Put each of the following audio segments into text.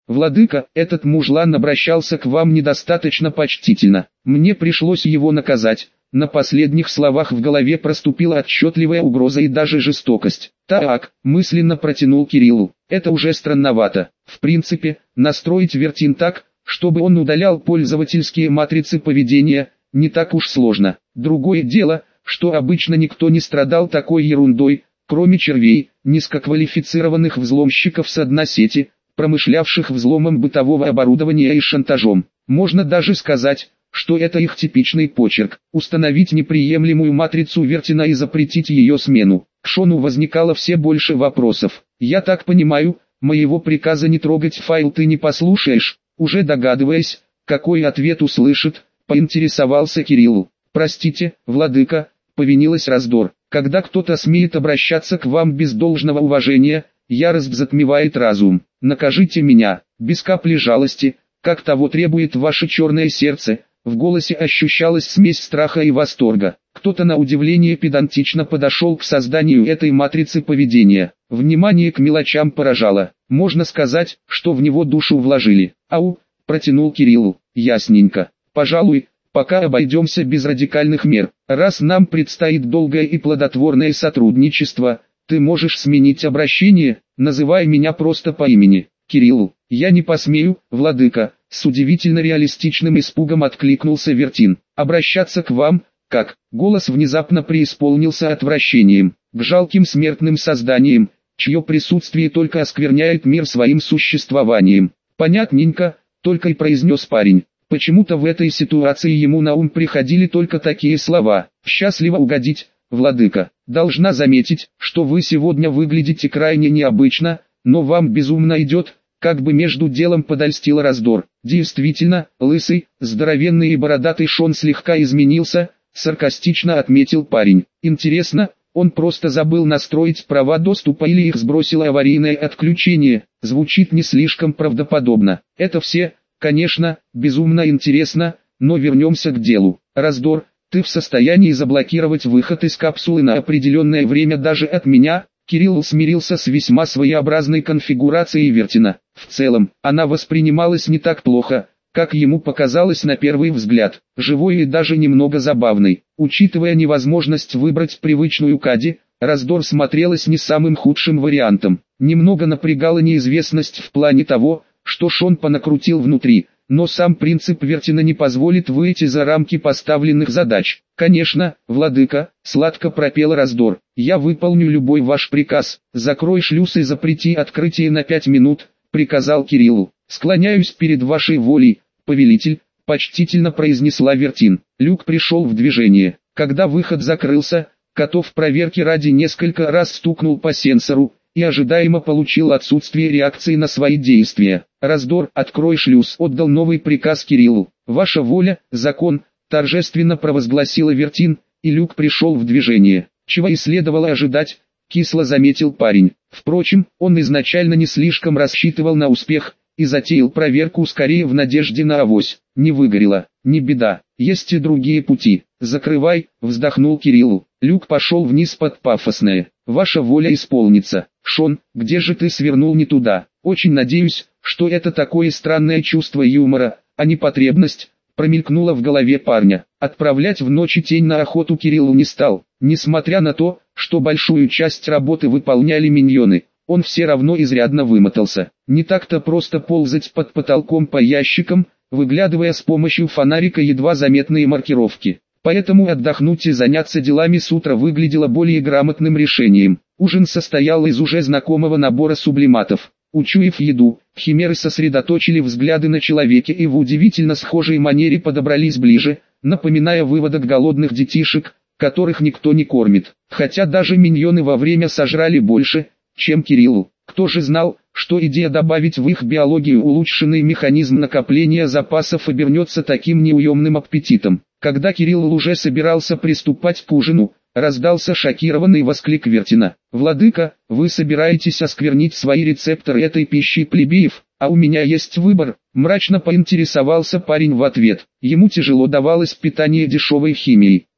«Владыка, этот мужлан обращался к вам недостаточно почтительно. Мне пришлось его наказать». На последних словах в голове проступила отчетливая угроза и даже жестокость. «Так», — мысленно протянул Кириллу, — «это уже странновато. В принципе, настроить Вертин так, чтобы он удалял пользовательские матрицы поведения, не так уж сложно. Другое дело, что обычно никто не страдал такой ерундой, кроме червей, низкоквалифицированных взломщиков с односети, промышлявших взломом бытового оборудования и шантажом. Можно даже сказать, что это их типичный почерк. Установить неприемлемую матрицу Вертина и запретить ее смену. К Шону возникало все больше вопросов. «Я так понимаю, моего приказа не трогать файл ты не послушаешь?» Уже догадываясь, какой ответ услышит, поинтересовался Кириллу. «Простите, владыка», — повинилась Раздор. «Когда кто-то смеет обращаться к вам без должного уважения, ярость затмевает разум. Накажите меня, без капли жалости, как того требует ваше черное сердце». В голосе ощущалась смесь страха и восторга. Кто-то на удивление педантично подошел к созданию этой матрицы поведения. Внимание к мелочам поражало. Можно сказать, что в него душу вложили. «Ау», — протянул Кириллу. «Ясненько. Пожалуй, пока обойдемся без радикальных мер. Раз нам предстоит долгое и плодотворное сотрудничество, ты можешь сменить обращение, называй меня просто по имени». «Кириллу, я не посмею, владыка», — с удивительно реалистичным испугом откликнулся Вертин. «Обращаться к вам, как?» Голос внезапно преисполнился отвращением, к жалким смертным созданиям, чье присутствие только оскверняет мир своим существованием. «Понятненько», — только и произнес парень. Почему-то в этой ситуации ему на ум приходили только такие слова. «Счастливо угодить, владыка. Должна заметить, что вы сегодня выглядите крайне необычно, но вам безумно идет», как бы между делом подольстил Раздор. «Действительно, лысый, здоровенный и бородатый Шон слегка изменился», саркастично отметил парень. «Интересно, он просто забыл настроить права доступа или их сбросило аварийное отключение?» Звучит не слишком правдоподобно. «Это все, конечно, безумно интересно, но вернемся к делу. Раздор, ты в состоянии заблокировать выход из капсулы на определенное время даже от меня?» Кирилл смирился с весьма своеобразной конфигурацией Вертина. В целом, она воспринималась не так плохо, как ему показалось на первый взгляд, живой и даже немного забавной. Учитывая невозможность выбрать привычную Кади, Раздор смотрелась не самым худшим вариантом. Немного напрягала неизвестность в плане того, что Шон понакрутил внутри, но сам принцип Вертина не позволит выйти за рамки поставленных задач. «Конечно, владыка», — сладко пропел Раздор, — «я выполню любой ваш приказ. Закрой шлюз и запрети открытие на 5 минут», — приказал Кириллу. «Склоняюсь перед вашей волей, повелитель», — почтительно произнесла Вертин. Люк пришел в движение. Когда выход закрылся, котов проверки ради несколько раз стукнул по сенсору, и ожидаемо получил отсутствие реакции на свои действия. «Раздор, открой шлюз», — отдал новый приказ Кириллу. «Ваша воля, закон», — торжественно провозгласила Вертин, и люк пришел в движение. «Чего и следовало ожидать», — кисло заметил парень. Впрочем, он изначально не слишком рассчитывал на успех, и затеял проверку скорее в надежде на авось. Не выгорело, не беда, есть и другие пути. «Закрывай», — вздохнул Кириллу. Люк пошел вниз под пафосное. «Ваша воля исполнится». «Шон, где же ты свернул не туда?» «Очень надеюсь, что это такое странное чувство юмора, а не потребность», промелькнуло в голове парня. Отправлять в ночи тень на охоту Кириллу не стал. Несмотря на то, что большую часть работы выполняли миньоны, он все равно изрядно вымотался. Не так-то просто ползать под потолком по ящикам, выглядывая с помощью фонарика едва заметные маркировки. Поэтому отдохнуть и заняться делами с утра выглядело более грамотным решением. Ужин состоял из уже знакомого набора сублиматов. Учуяв еду, химеры сосредоточили взгляды на человеке и в удивительно схожей манере подобрались ближе, напоминая выводок голодных детишек, которых никто не кормит. Хотя даже миньоны во время сожрали больше, чем Кириллу. Кто же знал, что идея добавить в их биологию улучшенный механизм накопления запасов обернется таким неуемным аппетитом. Когда Кирилл уже собирался приступать к ужину, раздался шокированный восклик Вертина. «Владыка, вы собираетесь осквернить свои рецепторы этой пищей плебеев, а у меня есть выбор», мрачно поинтересовался парень в ответ. Ему тяжело давалось питание дешевой химией.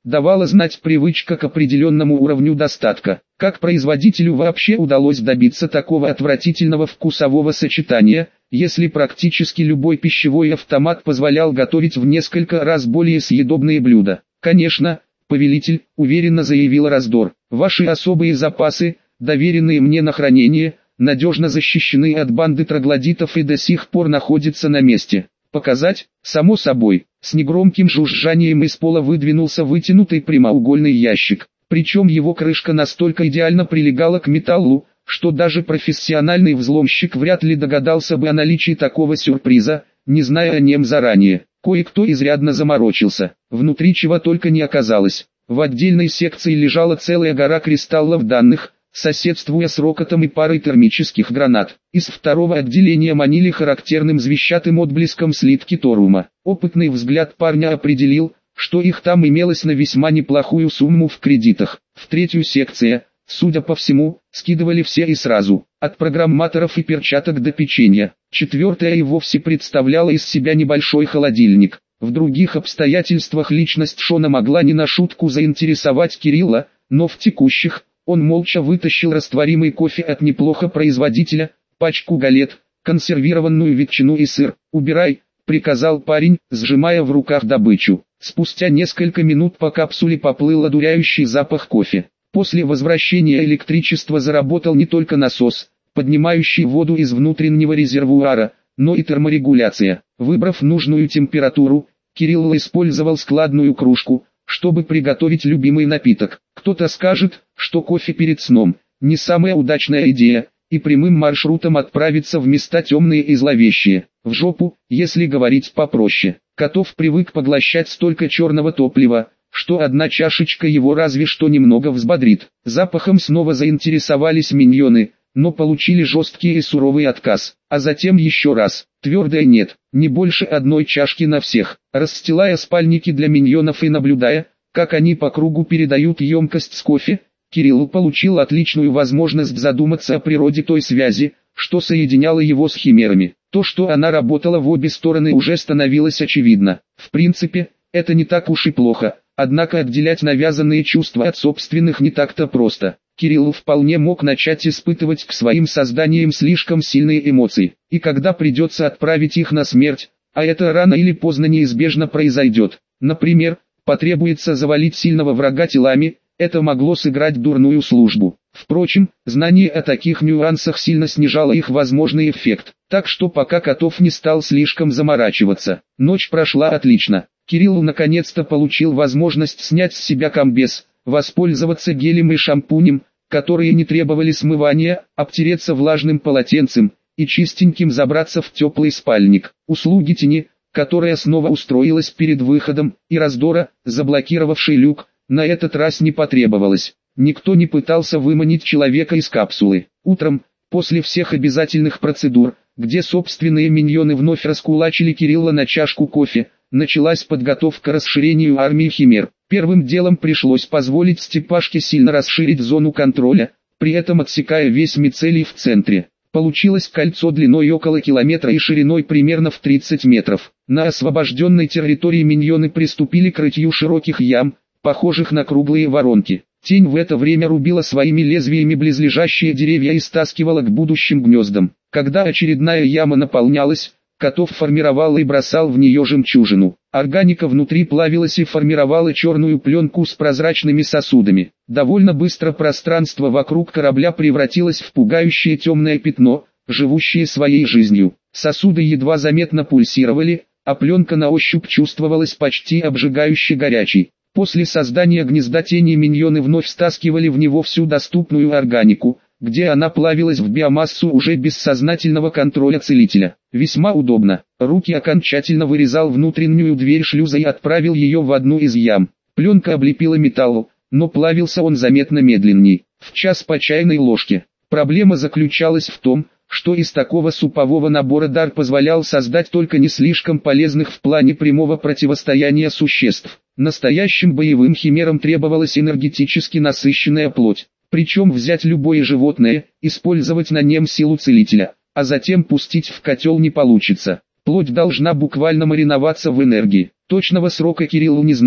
давала знать привычка к определенному уровню достатка. Как производителю вообще удалось добиться такого отвратительного вкусового сочетания, если практически любой пищевой автомат позволял готовить в несколько раз более съедобные блюда? Конечно, повелитель, уверенно заявил Раздор, ваши особые запасы, доверенные мне на хранение, надежно защищены от банды троглодитов и до сих пор находятся на месте. Показать, само собой, с негромким жужжанием из пола выдвинулся вытянутый прямоугольный ящик, причем его крышка настолько идеально прилегала к металлу, что даже профессиональный взломщик вряд ли догадался бы о наличии такого сюрприза, не зная о нем заранее. Кое-кто изрядно заморочился, внутри чего только не оказалось. В отдельной секции лежала целая гора кристаллов данных, соседствуя с рокотом и парой термических гранат. Из второго отделения манили характерным звещатым отблеском слитки торума. Опытный взгляд парня определил, что их там имелось на весьма неплохую сумму в кредитах. В третью секцию, судя по всему, скидывали все и сразу, от программаторов и перчаток до печенья. Четвертая и вовсе представляла из себя небольшой холодильник. В других обстоятельствах личность Шона могла не на шутку заинтересовать Кирилла, но в текущих, он молча вытащил растворимый кофе от неплохо производителя, пачку галет, консервированную ветчину и сыр. «Убирай», — приказал парень, сжимая в руках добычу. Спустя несколько минут по капсуле поплыл одуряющий запах кофе. После возвращения электричества заработал не только насос, поднимающий воду из внутреннего резервуара, но и терморегуляция. Выбрав нужную температуру, Кирилл использовал складную кружку, чтобы приготовить любимый напиток. Кто-то скажет, что кофе перед сном – не самая удачная идея, и прямым маршрутом отправиться в места темные и зловещие. В жопу, если говорить попроще. Котов привык поглощать столько черного топлива, что одна чашечка его разве что немного взбодрит. Запахом снова заинтересовались миньоны, но получили жесткий и суровый отказ. А затем еще раз, твердое нет, не больше одной чашки на всех. Расстилая спальники для миньонов и наблюдая, как они по кругу передают емкость с кофе, Кирилл получил отличную возможность задуматься о природе той связи, что соединяла его с химерами. То, что она работала в обе стороны, уже становилось очевидно. В принципе, это не так уж и плохо, однако отделять навязанные чувства от собственных не так-то просто. Кирилл вполне мог начать испытывать к своим созданиям слишком сильные эмоции, и когда придется отправить их на смерть, а это рано или поздно неизбежно произойдет, например, потребуется завалить сильного врага телами, это могло сыграть дурную службу. Впрочем, знание о таких нюансах сильно снижало их возможный эффект, так что пока Котов не стал слишком заморачиваться. Ночь прошла отлично. Кирилл наконец-то получил возможность снять с себя комбез, воспользоваться гелем и шампунем, которые не требовали смывания, обтереться влажным полотенцем и чистеньким забраться в теплый спальник. Услуги тени, которая снова устроилась перед выходом, и раздора, заблокировавший люк, на этот раз не потребовалось. Никто не пытался выманить человека из капсулы. Утром, после всех обязательных процедур, где собственные миньоны вновь раскулачили Кирилла на чашку кофе, началась подготовка к расширению армии химер. Первым делом пришлось позволить Степашке сильно расширить зону контроля, при этом отсекая весь мицелий в центре. Получилось кольцо длиной около километра и шириной примерно в 30 метров. На освобожденной территории миньоны приступили к рытью широких ям, похожих на круглые воронки. Тень в это время рубила своими лезвиями близлежащие деревья и стаскивала к будущим гнездам. Когда очередная яма наполнялась, Котов формировал и бросал в нее жемчужину. Органика внутри плавилась и формировала черную пленку с прозрачными сосудами. Довольно быстро пространство вокруг корабля превратилось в пугающее темное пятно, живущее своей жизнью. Сосуды едва заметно пульсировали, а пленка на ощупь чувствовалась почти обжигающе горячей. После создания гнезда тени миньоны вновь стаскивали в него всю доступную органику, где она плавилась в биомассу уже без сознательного контроля целителя. Весьма удобно. Руки окончательно вырезал внутреннюю дверь шлюза и отправил ее в одну из ям. Пленка облепила металл, но плавился он заметно медленней, в час по чайной ложке. Проблема заключалась в том, что из такого супового набора дар позволял создать только не слишком полезных в плане прямого противостояния существ. Настоящим боевым химерам требовалась энергетически насыщенная плоть. Причем взять любое животное, использовать на нем силу целителя, а затем пустить в котел не получится. Плоть должна буквально мариноваться в энергии. Точного срока Кирилл не знал,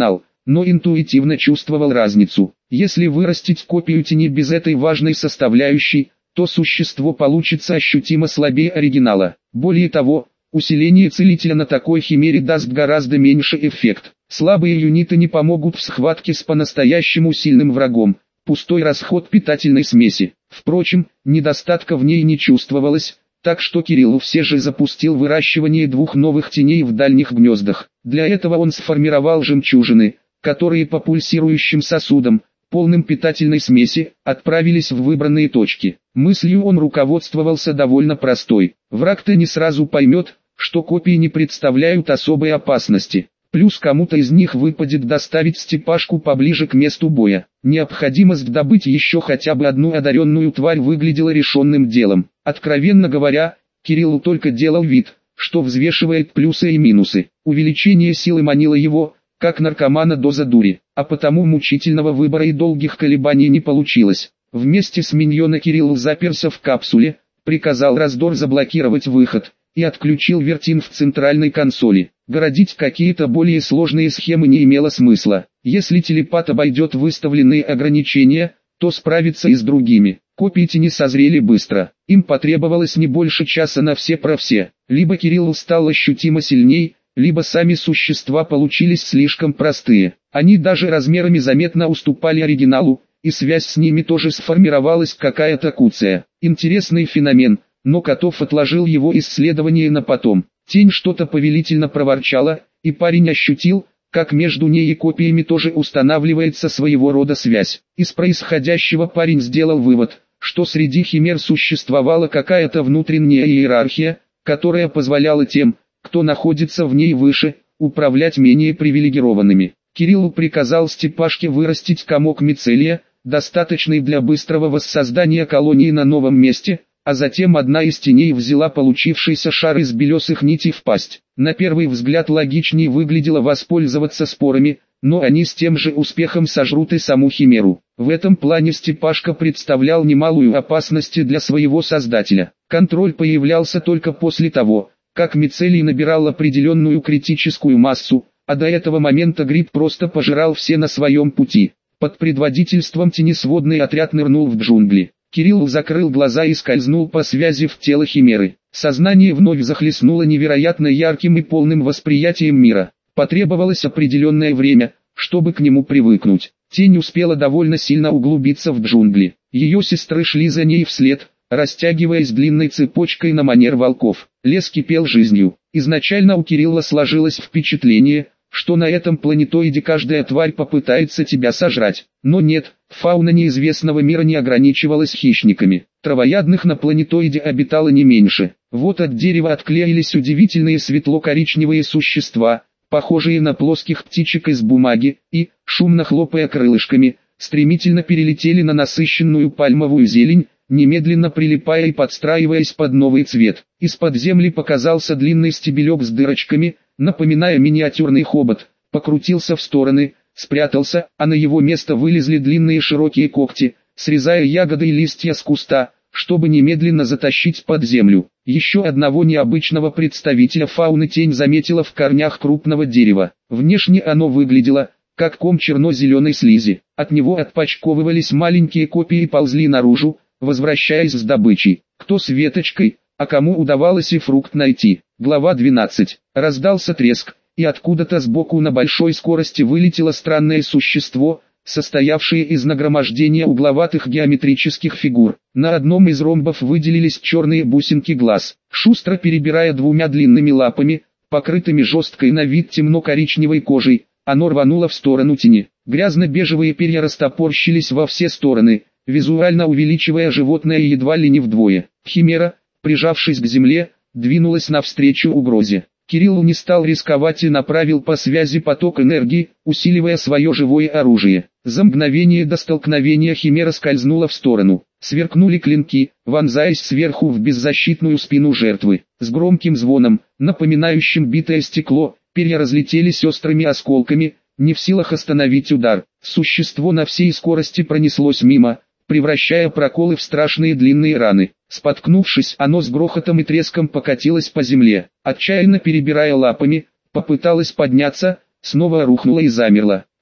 но интуитивно чувствовал разницу. Если вырастить копию тени без этой важной составляющей, то существо получится ощутимо слабее оригинала. Более того, усиление целителя на такой химере даст гораздо меньше эффект. Слабые юниты не помогут в схватке с по-настоящему сильным врагом. Пустой расход питательной смеси. Впрочем, недостатка в ней не чувствовалось, так что Кирилл все же запустил выращивание 2 новых теней в дальних гнездах. Для этого он сформировал жемчужины, которые по пульсирующим сосудам, полным питательной смеси, отправились в выбранные точки. Мыслью он руководствовался довольно простой. Враг-то не сразу поймет, что копии не представляют особой опасности. Плюс кому-то из них выпадет доставить Степашку поближе к месту боя. Необходимость добыть еще хотя бы одну одаренную тварь выглядела решенным делом. Откровенно говоря, Кирилл только делал вид, что взвешивает плюсы и минусы. Увеличение силы манило его, как наркомана доза дури, а потому мучительного выбора и долгих колебаний не получилось. Вместе с миньона Кирилл заперся в капсуле, приказал раздор заблокировать выход и отключил вертин в центральной консоли. Городить какие-то более сложные схемы не имело смысла. Если телепат обойдет выставленные ограничения, то справится и с другими. Копии тени созрели быстро. Им потребовалось не больше часа на все про все. Либо Кирилл стал ощутимо сильней, либо сами существа получились слишком простые. Они даже размерами заметно уступали оригиналу, и связь с ними тоже сформировалась какая-то куция. Интересный феномен, но Котов отложил его исследование на потом. Тень что-то повелительно проворчала, и парень ощутил, как между ней и копиями тоже устанавливается своего рода связь. Из происходящего парень сделал вывод, что среди химер существовала какая-то внутренняя иерархия, которая позволяла тем, кто находится в ней выше, управлять менее привилегированными. Кириллу приказал Степашке вырастить комок мицелия, достаточный для быстрого воссоздания колонии на новом месте, а затем одна из теней взяла получившийся шар из белесых нитей в пасть. На первый взгляд логичнее выглядело воспользоваться спорами, но они с тем же успехом сожрут и саму химеру. В этом плане Степашка представлял немалую опасность для своего создателя. Контроль появлялся только после того, как мицелий набирал определенную критическую массу, а до этого момента гриб просто пожирал все на своем пути. Под предводительством тени сводный отряд нырнул в джунгли. Кирилл закрыл глаза и скользнул по связи в тело химеры. Сознание вновь захлестнуло невероятно ярким и полным восприятием мира. Потребовалось определенное время, чтобы к нему привыкнуть. Тень успела довольно сильно углубиться в джунгли. Ее сестры шли за ней вслед, растягиваясь длинной цепочкой на манер волков. Лес кипел жизнью. Изначально у Кирилла сложилось впечатление, что на этом планетоиде каждая тварь попытается тебя сожрать. Но нет, фауна неизвестного мира не ограничивалась хищниками. Травоядных на планетоиде обитало не меньше. Вот от дерева отклеились удивительные светло-коричневые существа, похожие на плоских птичек из бумаги, и, шумно хлопая крылышками, стремительно перелетели на насыщенную пальмовую зелень, немедленно прилипая и подстраиваясь под новый цвет. Из-под земли показался длинный стебелек с дырочками, напоминая миниатюрный хобот, покрутился в стороны, спрятался, а на его место вылезли длинные широкие когти, срезая ягоды и листья с куста, чтобы немедленно затащить под землю. Еще одного необычного представителя фауны тень заметила в корнях крупного дерева. Внешне оно выглядело, как ком черно-зеленой слизи. От него отпочковывались маленькие копии и ползли наружу, возвращаясь с добычей. Кто с веточкой, а кому удавалось и фрукт найти. Глава 12. Раздался треск, и откуда-то сбоку на большой скорости вылетело странное существо, состоявшее из нагромождения угловатых геометрических фигур. На одном из ромбов выделились черные бусинки глаз. Шустро перебирая 2 длинными лапами, покрытыми жесткой на вид темно-коричневой кожей, оно рвануло в сторону тени. Грязно-бежевые перья растопорщились во все стороны, визуально увеличивая животное едва ли не вдвое. Химера, прижавшись к земле, двинулась навстречу угрозе. Кирилл не стал рисковать и направил по связи поток энергии, усиливая свое живое оружие. За мгновение до столкновения химера скользнула в сторону. Сверкнули клинки, вонзаясь сверху в беззащитную спину жертвы. С громким звоном, напоминающим битое стекло, перья разлетелись острыми осколками, не в силах остановить удар. Существо на всей скорости пронеслось мимо, превращая проколы в страшные длинные раны. Споткнувшись, оно с грохотом и треском покатилось по земле. Отчаянно перебирая лапами, попыталось подняться, снова рухнуло и замерло.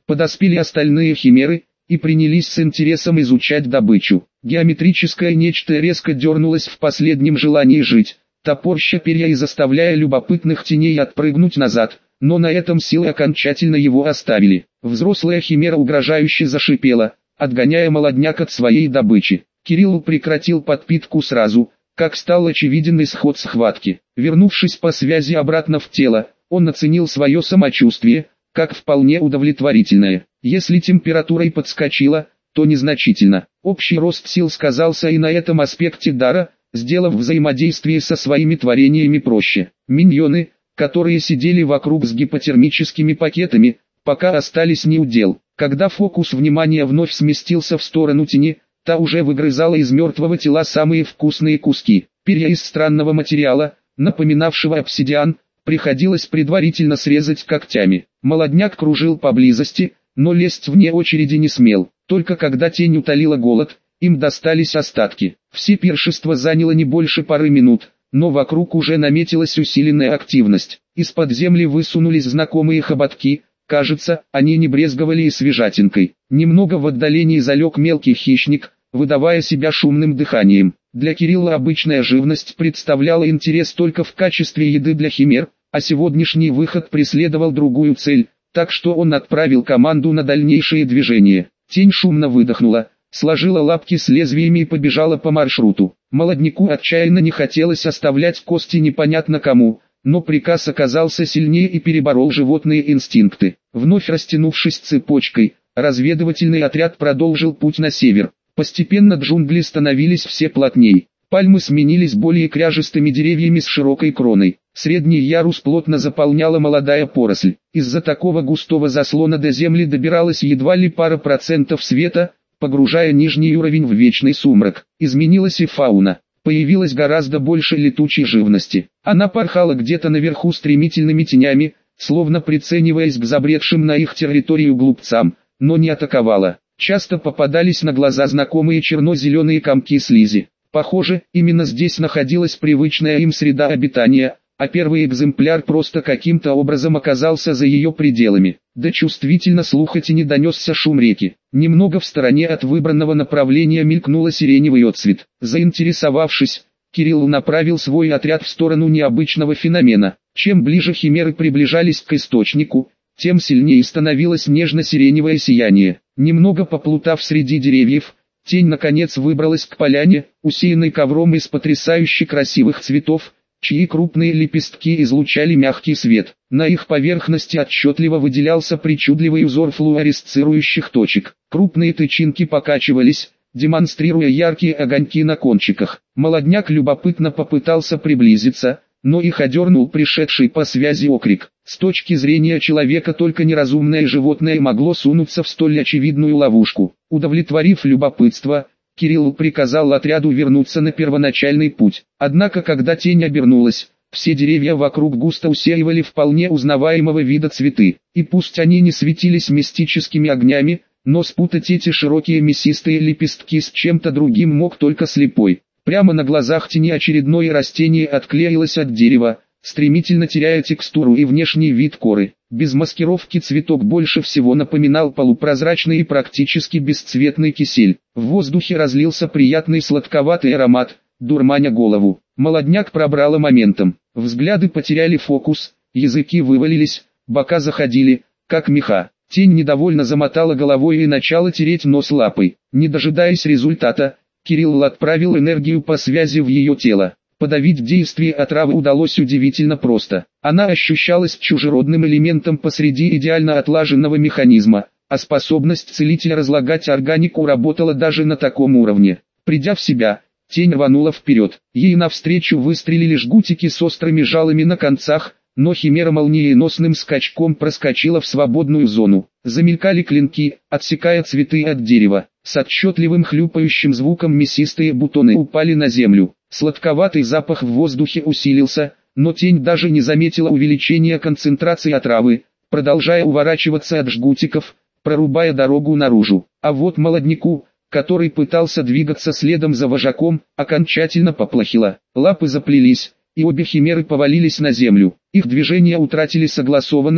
Подоспели остальные химеры и принялись с интересом изучать добычу. Геометрическое нечто резко дернулось в последнем желании жить, топорща перья и заставляя любопытных теней отпрыгнуть назад, но на этом силы окончательно его оставили. Взрослая химера угрожающе зашипела, отгоняя молодняк от своей добычи. Кирилл прекратил подпитку сразу, как стал очевиден исход схватки. Вернувшись по связи обратно в тело, он оценил свое самочувствие, как вполне удовлетворительное. Если температура и подскочила, то незначительно. Общий рост сил сказался и на этом аспекте дара, сделав взаимодействие со своими творениями проще. Миньоны, которые сидели вокруг с гипотермическими пакетами, пока остались неудел. Когда фокус внимания вновь сместился в сторону тени, та уже выгрызала из мертвого тела самые вкусные куски. Перья из странного материала, напоминавшего обсидиан, приходилось предварительно срезать когтями. Молодняк кружил поблизости, но лезть вне очереди не смел. Только когда тень утолила голод, им достались остатки. Все пиршество заняло не больше пары минут, но вокруг уже наметилась усиленная активность. Из-под земли высунулись знакомые хоботки. Кажется, они не брезговали и свежатинкой. Немного в отдалении залег мелкий хищник, выдавая себя шумным дыханием. Для Кирилла обычная живность представляла интерес только в качестве еды для химер, а сегодняшний выход преследовал другую цель, так что он отправил команду на дальнейшие движения. Тень шумно выдохнула, сложила лапки с лезвиями и побежала по маршруту. Молодняку отчаянно не хотелось оставлять кости непонятно кому, но приказ оказался сильнее и переборол животные инстинкты. Вновь растянувшись цепочкой, разведывательный отряд продолжил путь на север. Постепенно джунгли становились все плотней. Пальмы сменились более кряжестыми деревьями с широкой кроной. Средний ярус плотно заполняла молодая поросль. Из-за такого густого заслона до земли добиралась едва ли пара процентов света, погружая нижний уровень в вечный сумрак. Изменилась и фауна. Появилось гораздо больше летучей живности. Она порхала где-то наверху стремительными тенями, словно прицениваясь к забредшим на их территорию глупцам, но не атаковала. Часто попадались на глаза знакомые черно-зеленые комки слизи. Похоже, именно здесь находилась привычная им среда обитания, а первый экземпляр просто каким-то образом оказался за ее пределами. До чувствительно слуха тени донесся шум реки. Немного в стороне от выбранного направления мелькнуло сиреневый отцвет. Заинтересовавшись, Кирилл направил свой отряд в сторону необычного феномена. Чем ближе химеры приближались к источнику, тем сильнее становилось нежно-сиреневое сияние. Немного поплутав среди деревьев, тень наконец выбралась к поляне, усеянной ковром из потрясающе красивых цветов, чьи крупные лепестки излучали мягкий свет. На их поверхности отчетливо выделялся причудливый узор флуоресцирующих точек. Крупные тычинки покачивались, демонстрируя яркие огоньки на кончиках. Молодняк любопытно попытался приблизиться, но их одернул пришедший по связи окрик. С точки зрения человека только неразумное животное могло сунуться в столь очевидную ловушку. Удовлетворив любопытство, Кирилл приказал отряду вернуться на первоначальный путь. Однако когда тень обернулась, все деревья вокруг густо усеивали вполне узнаваемого вида цветы. И пусть они не светились мистическими огнями, но спутать эти широкие мясистые лепестки с чем-то другим мог только слепой. Прямо на глазах тени очередное растение отклеилось от дерева, стремительно теряя текстуру и внешний вид коры. Без маскировки цветок больше всего напоминал полупрозрачный и практически бесцветный кисель. В воздухе разлился приятный сладковатый аромат, дурманя голову. Молодняк пробрало моментом. Взгляды потеряли фокус, языки вывалились, бока заходили, как меха. Тень недовольно замотала головой и начала тереть нос лапой. Не дожидаясь результата, Кирилл отправил энергию по связи в ее тело. Подавить действие отравы удалось удивительно просто. Она ощущалась чужеродным элементом посреди идеально отлаженного механизма, а способность целителя разлагать органику работала даже на таком уровне. Придя в себя, тень рванула вперед. Ей навстречу выстрелили жгутики с острыми жалами на концах, но химера молниеносным скачком проскочила в свободную зону. Замелькали клинки, отсекая цветы от дерева. С отчетливым хлюпающим звуком мясистые бутоны упали на землю. Сладковатый запах в воздухе усилился, но тень даже не заметила увеличения концентрации отравы, продолжая уворачиваться от жгутиков, прорубая дорогу наружу. А вот молодняку, который пытался двигаться следом за вожаком, окончательно поплохело. Лапы заплелись, и обе химеры повалились на землю. Их движения утратили согласованность,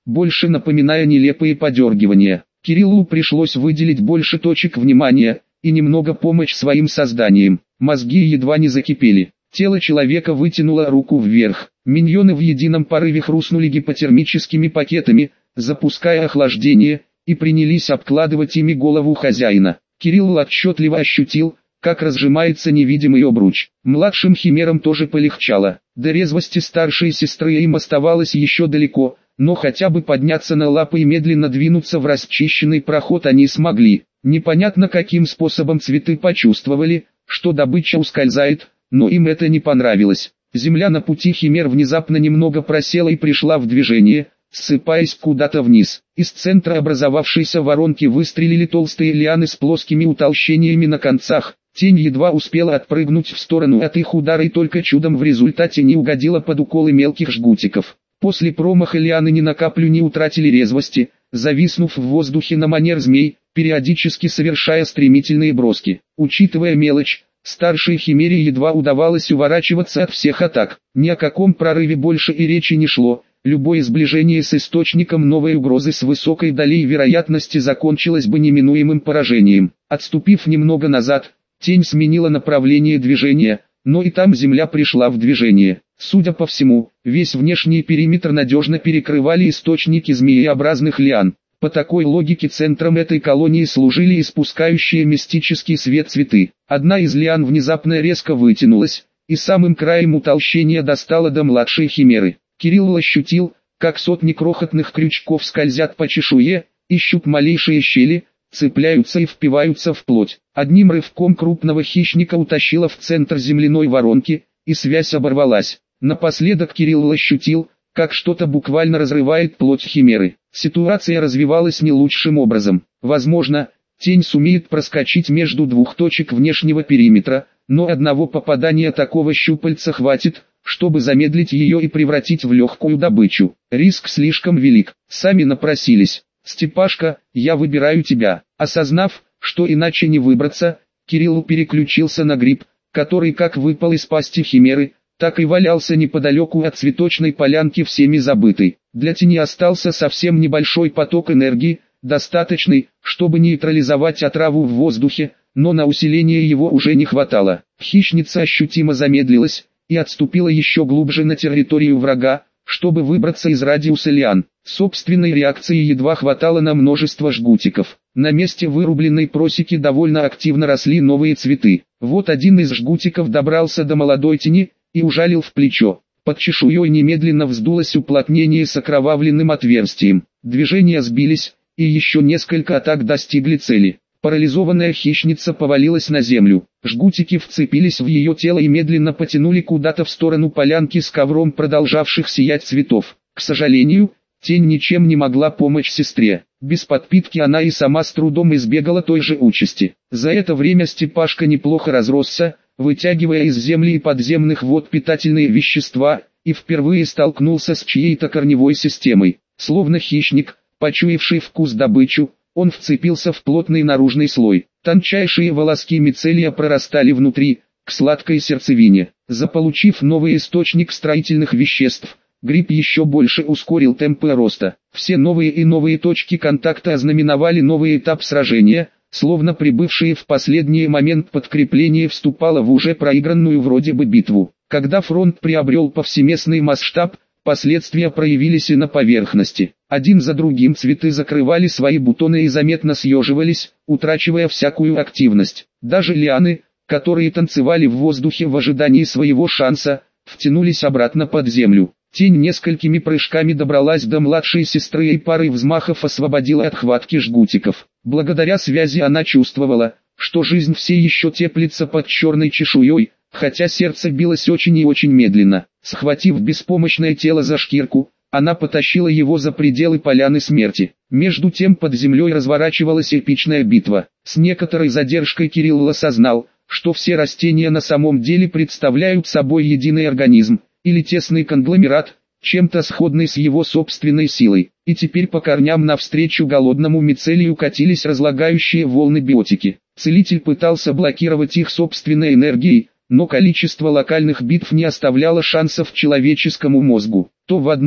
больше напоминая нелепые подергивания. Кириллу пришлось выделить больше точек внимания и немного помочь своим созданиям. Мозги едва не закипели. Тело человека вытянуло руку вверх. Миньоны в едином порыве хрустнули гипотермическими пакетами, запуская охлаждение, и принялись обкладывать ими голову хозяина. Кирилл отчетливо ощутил, как разжимается невидимый обруч. Младшим химерам тоже полегчало. До резвости старшей сестры им оставалось еще далеко, но хотя бы подняться на лапы и медленно двинуться в расчищенный проход они смогли. Непонятно каким способом цветы почувствовали, что добыча ускользает, но им это не понравилось. Земля на пути химер внезапно немного просела и пришла в движение, ссыпаясь куда-то вниз. Из центра образовавшейся воронки выстрелили толстые лианы с плоскими утолщениями на концах. Тень едва успела отпрыгнуть в сторону от их удара и только чудом в результате не угодила под уколы мелких жгутиков. После промаха лианы ни на каплю не утратили резвости, зависнув в воздухе на манер змей, периодически совершая стремительные броски. Учитывая мелочь, старшей химере едва удавалось уворачиваться от всех атак. Ни о каком прорыве больше и речи не шло. Любое сближение с источником новой угрозы с высокой долей вероятности закончилось бы неминуемым поражением. Отступив немного назад, тень сменила направление движения, но и там земля пришла в движение. Судя по всему, весь внешний периметр надежно перекрывали источники змееобразных лиан. По такой логике центром этой колонии служили испускающие мистический свет цветы. Одна из лиан внезапно резко вытянулась, и самым краем утолщения достала до младшей химеры. Кирилл ощутил, как сотни крохотных крючков скользят по чешуе, ищут малейшие щели, цепляются и впиваются в плоть. Одним рывком крупного хищника утащило в центр земляной воронки, и связь оборвалась. Напоследок Кирилл ощутил, как что-то буквально разрывает плоть химеры. Ситуация развивалась не лучшим образом. Возможно, тень сумеет проскочить между двух точек внешнего периметра, но одного попадания такого щупальца хватит, чтобы замедлить ее и превратить в легкую добычу. Риск слишком велик. Сами напросились. «Степашка, я выбираю тебя». Осознав, что иначе не выбраться, Кирилл переключился на гриб, который как выпал из пасти химеры, так и валялся неподалеку от цветочной полянки всеми забытый. Для тени остался совсем небольшой поток энергии, достаточный, чтобы нейтрализовать отраву в воздухе, но на усиление его уже не хватало. Хищница ощутимо замедлилась и отступила еще глубже на территорию врага, чтобы выбраться из радиуса лиан. Собственной реакции едва хватало на множество жгутиков. На месте вырубленной просеки довольно активно росли новые цветы. Вот один из жгутиков добрался до молодой тени и ужалил в плечо. Под чешуей немедленно вздулось уплотнение с окровавленным отверстием. Движения сбились, и еще несколько атак достигли цели. Парализованная хищница повалилась на землю. Жгутики вцепились в ее тело и медленно потянули куда-то в сторону полянки с ковром продолжавших сиять цветов. К сожалению, тень ничем не могла помочь сестре. Без подпитки она и сама с трудом избегала той же участи. За это время Степашка неплохо разросся, вытягивая из земли и подземных вод питательные вещества, и впервые столкнулся с чьей-то корневой системой. Словно хищник, почуявший вкус добычу, он вцепился в плотный наружный слой. Тончайшие волоски мицелия прорастали внутри, к сладкой сердцевине. Заполучив новый источник строительных веществ, гриб еще больше ускорил темпы роста. Все новые и новые точки контакта ознаменовали новый этап сражения, словно прибывшие в последний момент подкрепление вступало в уже проигранную вроде бы битву. Когда фронт приобрел повсеместный масштаб, последствия проявились и на поверхности. Один за другим цветы закрывали свои бутоны и заметно съеживались, утрачивая всякую активность. Даже лианы, которые танцевали в воздухе в ожидании своего шанса, втянулись обратно под землю. Тень несколькими прыжками добралась до младшей сестры и парой взмахов освободила от хватки жгутиков. Благодаря связи она чувствовала, что жизнь все еще теплится под черной чешуей, хотя сердце билось очень и очень медленно. Схватив беспомощное тело за шкирку, она потащила его за пределы поляны смерти. Между тем под землей разворачивалась эпичная битва. С некоторой задержкой Кирилл осознал, что все растения на самом деле представляют собой единый организм, или тесный конгломерат, чем-то сходный с его собственной силой. И теперь по корням навстречу голодному мицелию катились разлагающие волны биотики. Целитель пытался блокировать их собственной энергией, но количество локальных битв не оставляло шансов человеческому мозгу. То в одном,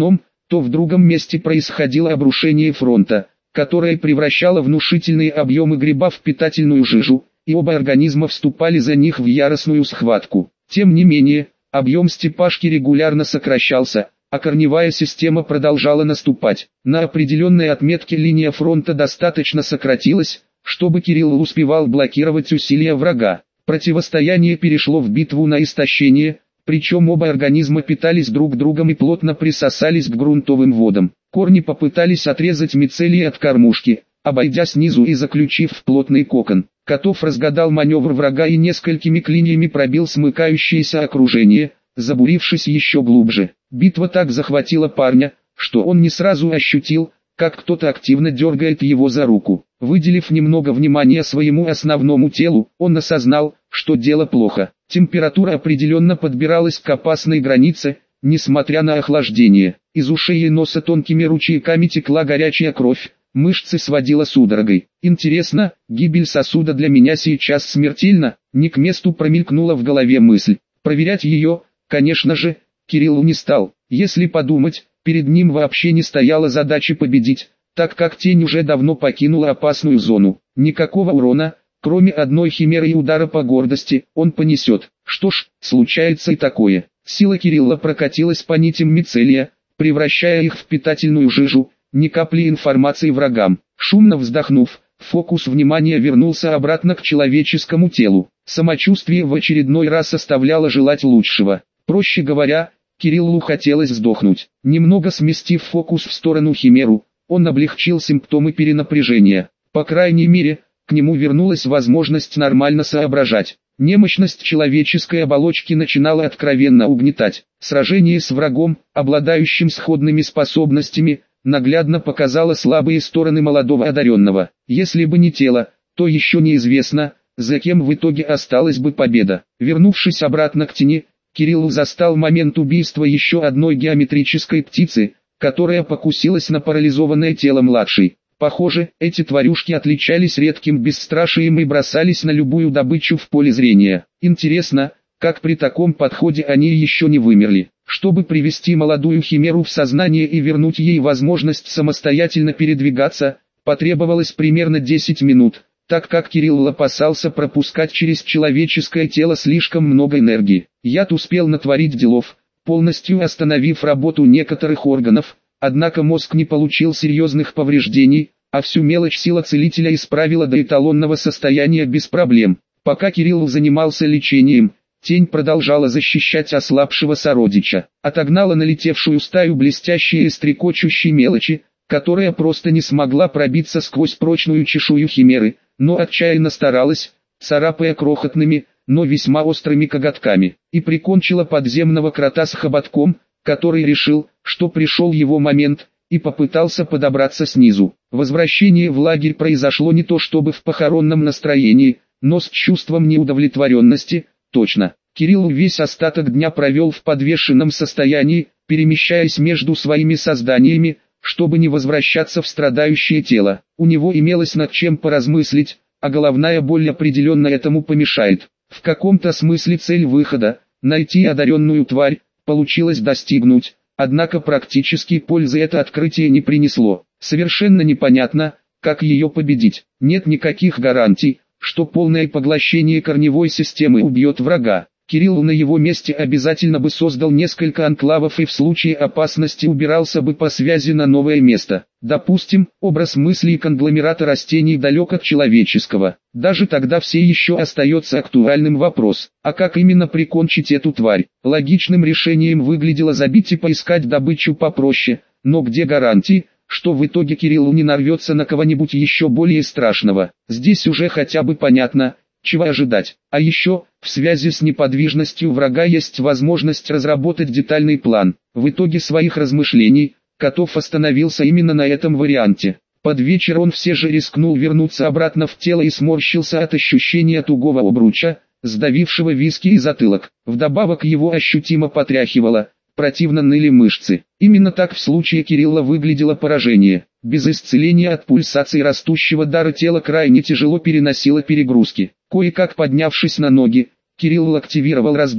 то в другом месте происходило обрушение фронта, которое превращало внушительные объемы гриба в питательную жижу, и оба организма вступали за них в яростную схватку. Тем не менее, объем степашки регулярно сокращался, а корневая система продолжала наступать. На определенной отметке линия фронта достаточно сократилась, чтобы Кирилл успевал блокировать усилия врага. Противостояние перешло в битву на истощение, причем оба организма питались друг другом и плотно присосались к грунтовым водам. Корни попытались отрезать мицелий от кормушки, обойдя снизу и заключив в плотный кокон. Котов разгадал маневр врага и несколькими клиньями пробил смыкающееся окружение, забурившись еще глубже. Битва так захватила парня, что он не сразу ощутил, как кто-то активно дергает его за руку. Выделив немного внимания своему основному телу, он осознал, что дело плохо. Температура определенно подбиралась к опасной границе, несмотря на охлаждение. Из ушей и носа тонкими ручейками текла горячая кровь, мышцы сводила судорогой. Интересно, гибель сосуда для меня сейчас смертельна? Не к месту промелькнула в голове мысль. Проверять ее, конечно же, Кириллу не стал. Если подумать, перед ним вообще не стояла задача победить, так как тень уже давно покинула опасную зону. Никакого урона, кроме одной химеры и удара по гордости, он понесет. Что ж, случается и такое. Сила Кирилла прокатилась по нитям мицелия, превращая их в питательную жижу, ни капли информации врагам. Шумно вздохнув, фокус внимания вернулся обратно к человеческому телу. Самочувствие в очередной раз оставляло желать лучшего. Проще говоря, Кириллу хотелось сдохнуть. Немного сместив фокус в сторону химеру, он облегчил симптомы перенапряжения. По крайней мере, к нему вернулась возможность нормально соображать. Немощность человеческой оболочки начинала откровенно угнетать. Сражение с врагом, обладающим сходными способностями, наглядно показало слабые стороны молодого одаренного. Если бы не тело, то еще неизвестно, за кем в итоге осталась бы победа. Вернувшись обратно к тени, Кирилл застал момент убийства еще одной геометрической птицы, которая покусилась на парализованное тело младшей. Похоже, эти тварюшки отличались редким бесстрашием и бросались на любую добычу в поле зрения. Интересно, как при таком подходе они еще не вымерли. Чтобы привести молодую химеру в сознание и вернуть ей возможность самостоятельно передвигаться, потребовалось примерно 10 минут, так как Кирилл опасался пропускать через человеческое тело слишком много энергии. Яд успел натворить делов, полностью остановив работу некоторых органов, однако мозг не получил серьезных повреждений, а всю мелочь сила целителя исправила до эталонного состояния без проблем. Пока Кирилл занимался лечением, тень продолжала защищать ослабшего сородича, отогнала налетевшую стаю блестящей и стрекочущей мелочи, которая просто не смогла пробиться сквозь прочную чешую химеры, но отчаянно старалась, царапая крохотными, но весьма острыми коготками, и прикончила подземного крота с хоботком, который решил, что пришел его момент, и попытался подобраться снизу. Возвращение в лагерь произошло не то чтобы в похоронном настроении, но с чувством неудовлетворенности, точно. Кирилл весь остаток дня провел в подвешенном состоянии, перемещаясь между своими созданиями, чтобы не возвращаться в страдающее тело. У него имелось над чем поразмыслить, а головная боль определенно этому помешает. В каком-то смысле цель выхода, найти одаренную тварь, получилось достигнуть, однако практически пользы это открытие не принесло. Совершенно непонятно, как ее победить. Нет никаких гарантий, что полное поглощение корневой системы убьет врага. Кирилл на его месте обязательно бы создал несколько анклавов и в случае опасности убирался бы по связи на новое место. Допустим, образ мыслей конгломерата растений далек от человеческого. Даже тогда все еще остается актуальным вопрос, а как именно прикончить эту тварь? Логичным решением выглядело забить и поискать добычу попроще, но где гарантии, что в итоге Кириллу не нарвется на кого-нибудь еще более страшного? Здесь уже хотя бы понятно, чего ожидать. А еще, в связи с неподвижностью врага есть возможность разработать детальный план. В итоге своих размышлений, Котов остановился именно на этом варианте. Под вечер он все же рискнул вернуться обратно в тело и сморщился от ощущения тугого обруча, сдавившего виски и затылок. Вдобавок его ощутимо потряхивало, противно ныли мышцы. Именно так в случае Кирилла выглядело поражение. Без исцеления от пульсации растущего дара тело крайне тяжело переносило перегрузки. Кое-как поднявшись на ноги, Кирилл активировал раздор,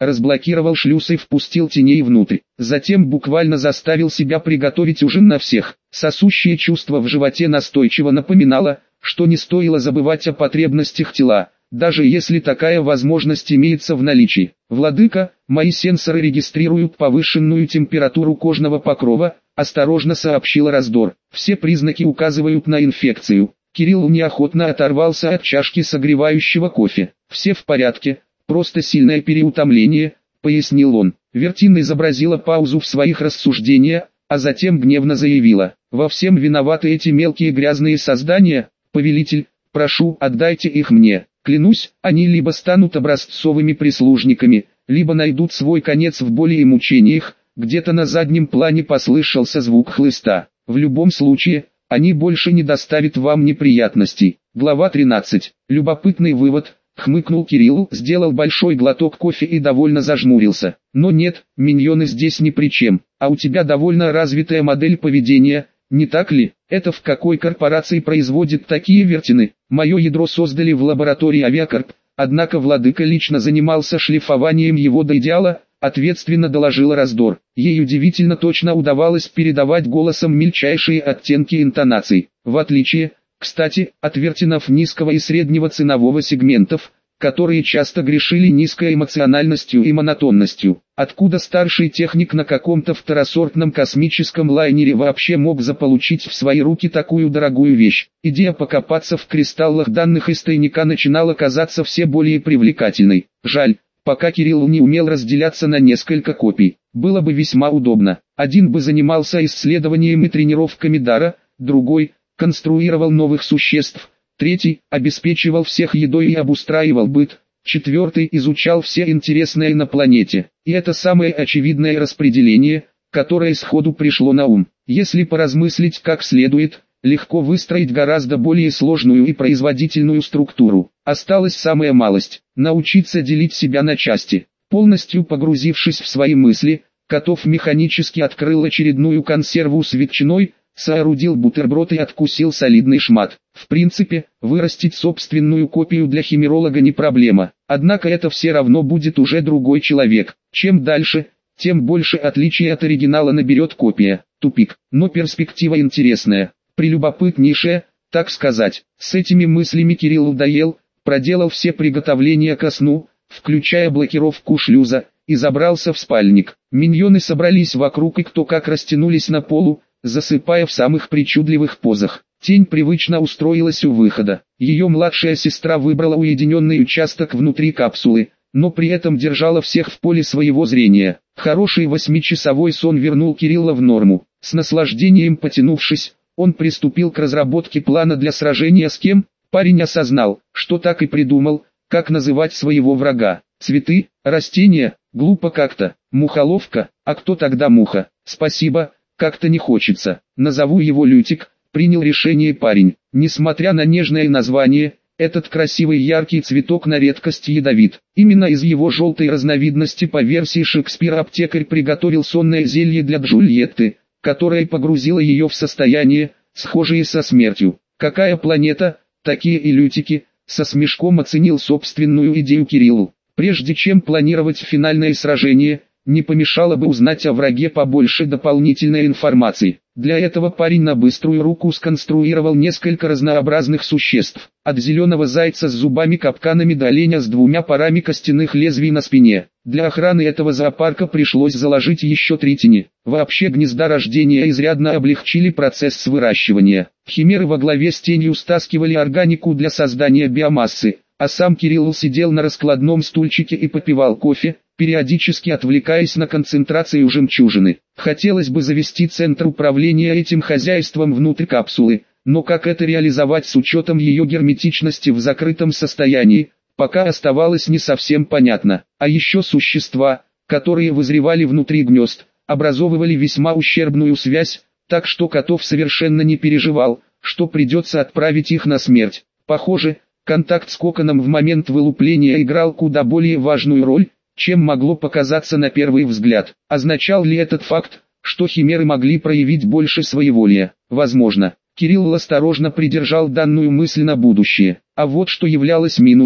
разблокировал шлюз и впустил теней внутрь. Затем буквально заставил себя приготовить ужин на всех. Сосущее чувство в животе настойчиво напоминало, что не стоило забывать о потребностях тела, даже если такая возможность имеется в наличии. «Владыка, мои сенсоры регистрируют повышенную температуру кожного покрова», — осторожно сообщила Раздор. «Все признаки указывают на инфекцию». Кирилл неохотно оторвался от чашки согревающего кофе. «Все в порядке, просто сильное переутомление», — пояснил он. Вертин изобразила паузу в своих рассуждениях, а затем гневно заявила: «Во всем виноваты эти мелкие грязные создания, повелитель, прошу, отдайте их мне. Клянусь, они либо станут образцовыми прислужниками, либо найдут свой конец в боли и мучениях». Где-то на заднем плане послышался звук хлыста. «В любом случае, они больше не доставят вам неприятностей». Глава 13. Любопытный вывод, хмыкнул Кирилл, сделал большой глоток кофе и довольно зажмурился. «Но нет, миньоны здесь ни при чем, а у тебя довольно развитая модель поведения, не так ли? Это в какой корпорации производят такие вертины? Мое ядро создали в лаборатории Авиакорп, однако владыка лично занимался шлифованием его до идеала», ответственно доложила Раздор. Ей удивительно точно удавалось передавать голосом мельчайшие оттенки интонаций. В отличие, кстати, от вертинов низкого и среднего ценового сегментов, которые часто грешили низкой эмоциональностью и монотонностью. Откуда старший техник на каком-то второсортном космическом лайнере вообще мог заполучить в свои руки такую дорогую вещь? Идея покопаться в кристаллах данных из тайника начинала казаться все более привлекательной. Жаль, пока Кирилл не умел разделяться на несколько копий. Было бы весьма удобно. Один бы занимался исследованием и тренировками дара, другой – конструировал новых существ, третий – обеспечивал всех едой и обустраивал быт, четвертый – изучал все интересное на планете. И это самое очевидное распределение, которое сходу пришло на ум. Если поразмыслить как следует, легко выстроить гораздо более сложную и производительную структуру. Осталась самая малость – научиться делить себя на части. Полностью погрузившись в свои мысли, Котов механически открыл очередную консерву с ветчиной, соорудил бутерброд и откусил солидный шмат. В принципе, вырастить собственную копию для химеролога не проблема. Однако это все равно будет уже другой человек. Чем дальше, тем больше отличий от оригинала наберет копия. Тупик. Но перспектива интересная, прелюбопытнейшая, так сказать. С этими мыслями Кирилл доел, проделал все приготовления ко сну, включая блокировку шлюза, и забрался в спальник. Миньоны собрались вокруг и кто как растянулись на полу, засыпая в самых причудливых позах. Тень привычно устроилась у выхода. Ее младшая сестра выбрала уединенный участок внутри капсулы, но при этом держала всех в поле своего зрения. Хороший 8-часовой сон вернул Кирилла в норму. С наслаждением потянувшись, он приступил к разработке плана для сражения с кем. Парень осознал, что так и придумал, как называть своего врага. Цветы, растения, глупо как-то. Мухоловка, а кто тогда муха? Спасибо, как-то не хочется. Назову его Лютик, принял решение парень. Несмотря на нежное название, этот красивый яркий цветок на редкость ядовит. Именно из его желтой разновидности по версии Шекспира аптекарь приготовил сонное зелье для Джульетты, которое погрузило ее в состояние, схожее со смертью. Какая планета? Такие и Лютики, со смешком оценил собственную идею Кириллу. Прежде чем планировать финальное сражение, не помешало бы узнать о враге побольше дополнительной информации. Для этого парень на быструю руку сконструировал несколько разнообразных существ. От зеленого зайца с зубами-капканами до оленя с 2 парами костяных лезвий на спине. Для охраны этого зоопарка пришлось заложить еще 3 тени. Вообще гнезда рождения изрядно облегчили процесс выращивания. Химеры во главе с тенью стаскивали органику для создания биомассы, а сам Кирилл сидел на раскладном стульчике и попивал кофе, периодически отвлекаясь на концентрацию жемчужины. Хотелось бы завести центр управления этим хозяйством внутрь капсулы, но как это реализовать с учетом ее герметичности в закрытом состоянии, пока оставалось не совсем понятно. А еще существа, которые вызревали внутри гнезд, образовывали весьма ущербную связь, так что Котов совершенно не переживал, что придется отправить их на смерть. Похоже, контакт с коконом в момент вылупления играл куда более важную роль, чем могло показаться на первый взгляд. Означал ли этот факт, что химеры могли проявить больше своеволия? Возможно. Кирилл осторожно придержал данную мысль на будущее. А вот что являлось минусом,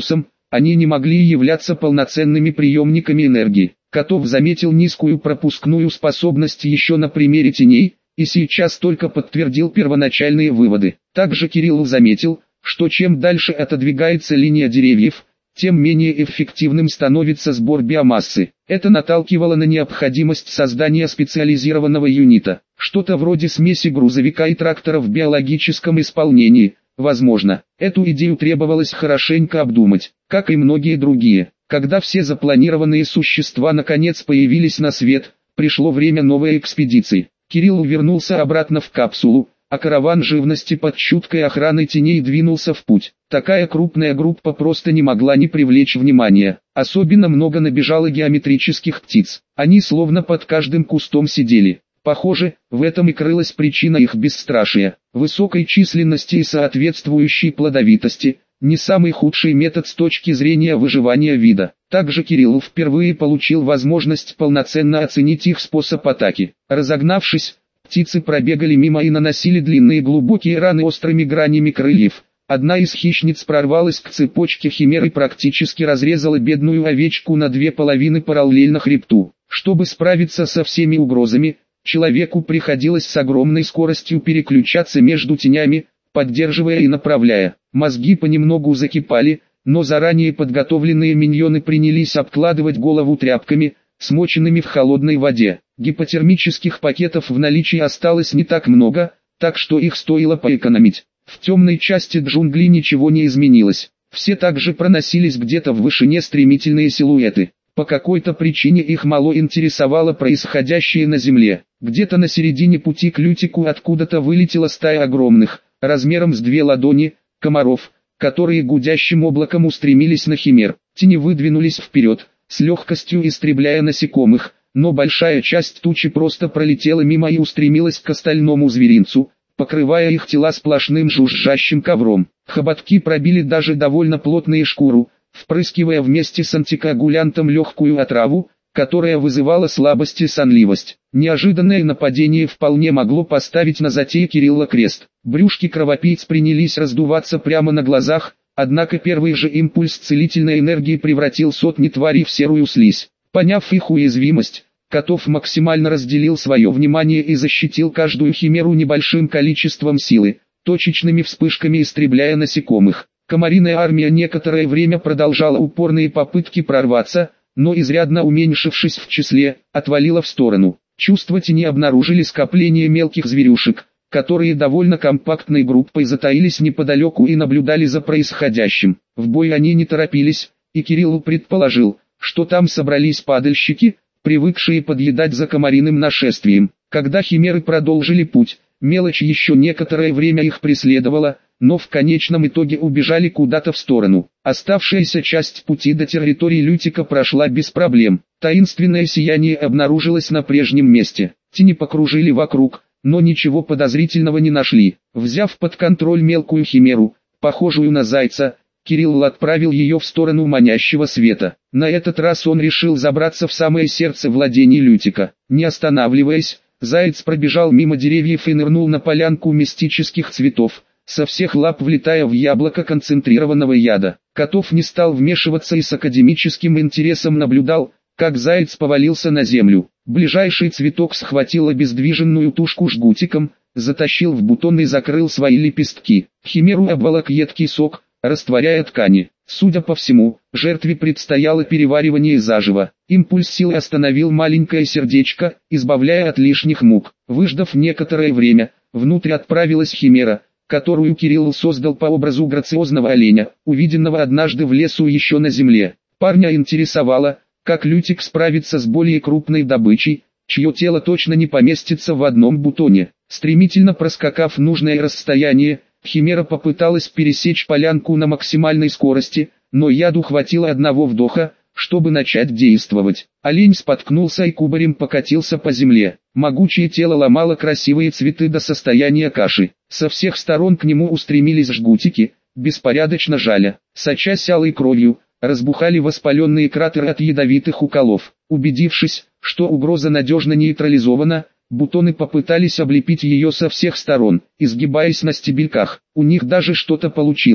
Они не могли являться полноценными приемниками энергии. Котов заметил низкую пропускную способность еще на примере теней, и сейчас только подтвердил первоначальные выводы. Также Кирилл заметил, что чем дальше отодвигается линия деревьев, тем менее эффективным становится сбор биомассы. Это наталкивало на необходимость создания специализированного юнита, что-то вроде смеси грузовика и трактора в биологическом исполнении. Возможно, эту идею требовалось хорошенько обдумать, как и многие другие. Когда все запланированные существа наконец появились на свет, пришло время новой экспедиции. Кирилл вернулся обратно в капсулу, а караван живности под чуткой охраной теней двинулся в путь. Такая крупная группа просто не могла не привлечь внимания. Особенно много набежало геометрических птиц. Они словно под каждым кустом сидели. Похоже, в этом и крылась причина их бесстрашия. Высокой численности и соответствующей плодовитости – не самый худший метод с точки зрения выживания вида. Также Кирилл впервые получил возможность полноценно оценить их способ атаки. Разогнавшись, птицы пробегали мимо и наносили длинные глубокие раны острыми гранями крыльев. Одна из хищниц прорвалась к цепочке химер и практически разрезала бедную овечку на две половины параллельно хребту. Чтобы справиться со всеми угрозами, человеку приходилось с огромной скоростью переключаться между тенями, поддерживая и направляя. Мозги понемногу закипали, но заранее подготовленные миньоны принялись обкладывать голову тряпками, смоченными в холодной воде. Гипотермических пакетов в наличии осталось не так много, так что их стоило поэкономить. В темной части джунглей ничего не изменилось. Все также проносились где-то в вышине стремительные силуэты. По какой-то причине их мало интересовало происходящее на земле. Где-то на середине пути к Лютику откуда-то вылетела стая огромных, размером с 2 ладони, комаров, которые гудящим облаком устремились на химер. Тени выдвинулись вперед, с легкостью истребляя насекомых, но большая часть тучи просто пролетела мимо и устремилась к остальному зверинцу, покрывая их тела сплошным жужжащим ковром. Хоботки пробили даже довольно плотную шкуру, впрыскивая вместе с антикоагулянтом легкую отраву, которая вызывала слабость и сонливость. Неожиданное нападение вполне могло поставить на затее Кирилла крест. Брюшки кровопийц принялись раздуваться прямо на глазах, однако первый же импульс целительной энергии превратил сотни тварей в серую слизь. Поняв их уязвимость, Котов максимально разделил свое внимание и защитил каждую химеру небольшим количеством силы, точечными вспышками истребляя насекомых. Комариная армия некоторое время продолжала упорные попытки прорваться, но изрядно уменьшившись в числе, отвалила в сторону. Чувства тени обнаружили скопление мелких зверюшек, которые довольно компактной группой затаились неподалеку и наблюдали за происходящим. В бой они не торопились, и Кирилл предположил, что там собрались падальщики, привыкшие подъедать за комариным нашествием. Когда химеры продолжили путь, мелочь еще некоторое время их преследовала, но в конечном итоге убежали куда-то в сторону. Оставшаяся часть пути до территории Лютика прошла без проблем. Таинственное сияние обнаружилось на прежнем месте. Тени покружили вокруг, но ничего подозрительного не нашли. Взяв под контроль мелкую химеру, похожую на зайца, Кирилл отправил ее в сторону манящего света. На этот раз он решил забраться в самое сердце владений Лютика. Не останавливаясь, заяц пробежал мимо деревьев и нырнул на полянку мистических цветов, со всех лап влетая в яблоко концентрированного яда. Котов не стал вмешиваться и с академическим интересом наблюдал, как заяц повалился на землю. Ближайший цветок схватил обездвиженную тушку жгутиком, затащил в бутон и закрыл свои лепестки. Химеру обволок едкий сок, растворяя ткани. Судя по всему, жертве предстояло переваривание заживо. Импульс силы остановил маленькое сердечко, избавляя от лишних мук. Выждав некоторое время, внутрь отправилась химера, которую Кирилл создал по образу грациозного оленя, увиденного однажды в лесу еще на земле. Парня интересовало, как Лютик справится с более крупной добычей, чье тело точно не поместится в одном бутоне. Стремительно проскакав нужное расстояние, химера попыталась пересечь полянку на максимальной скорости, но яду хватило одного вдоха, чтобы начать действовать. Олень споткнулся и кубарем покатился по земле. Могучее тело ломало красивые цветы до состояния каши. Со всех сторон к нему устремились жгутики, беспорядочно жаля. Сочась алой кровью, разбухали воспаленные кратеры от ядовитых уколов. Убедившись, что угроза надежно нейтрализована, бутоны попытались облепить ее со всех сторон, изгибаясь на стебельках. У них даже что-то получилось.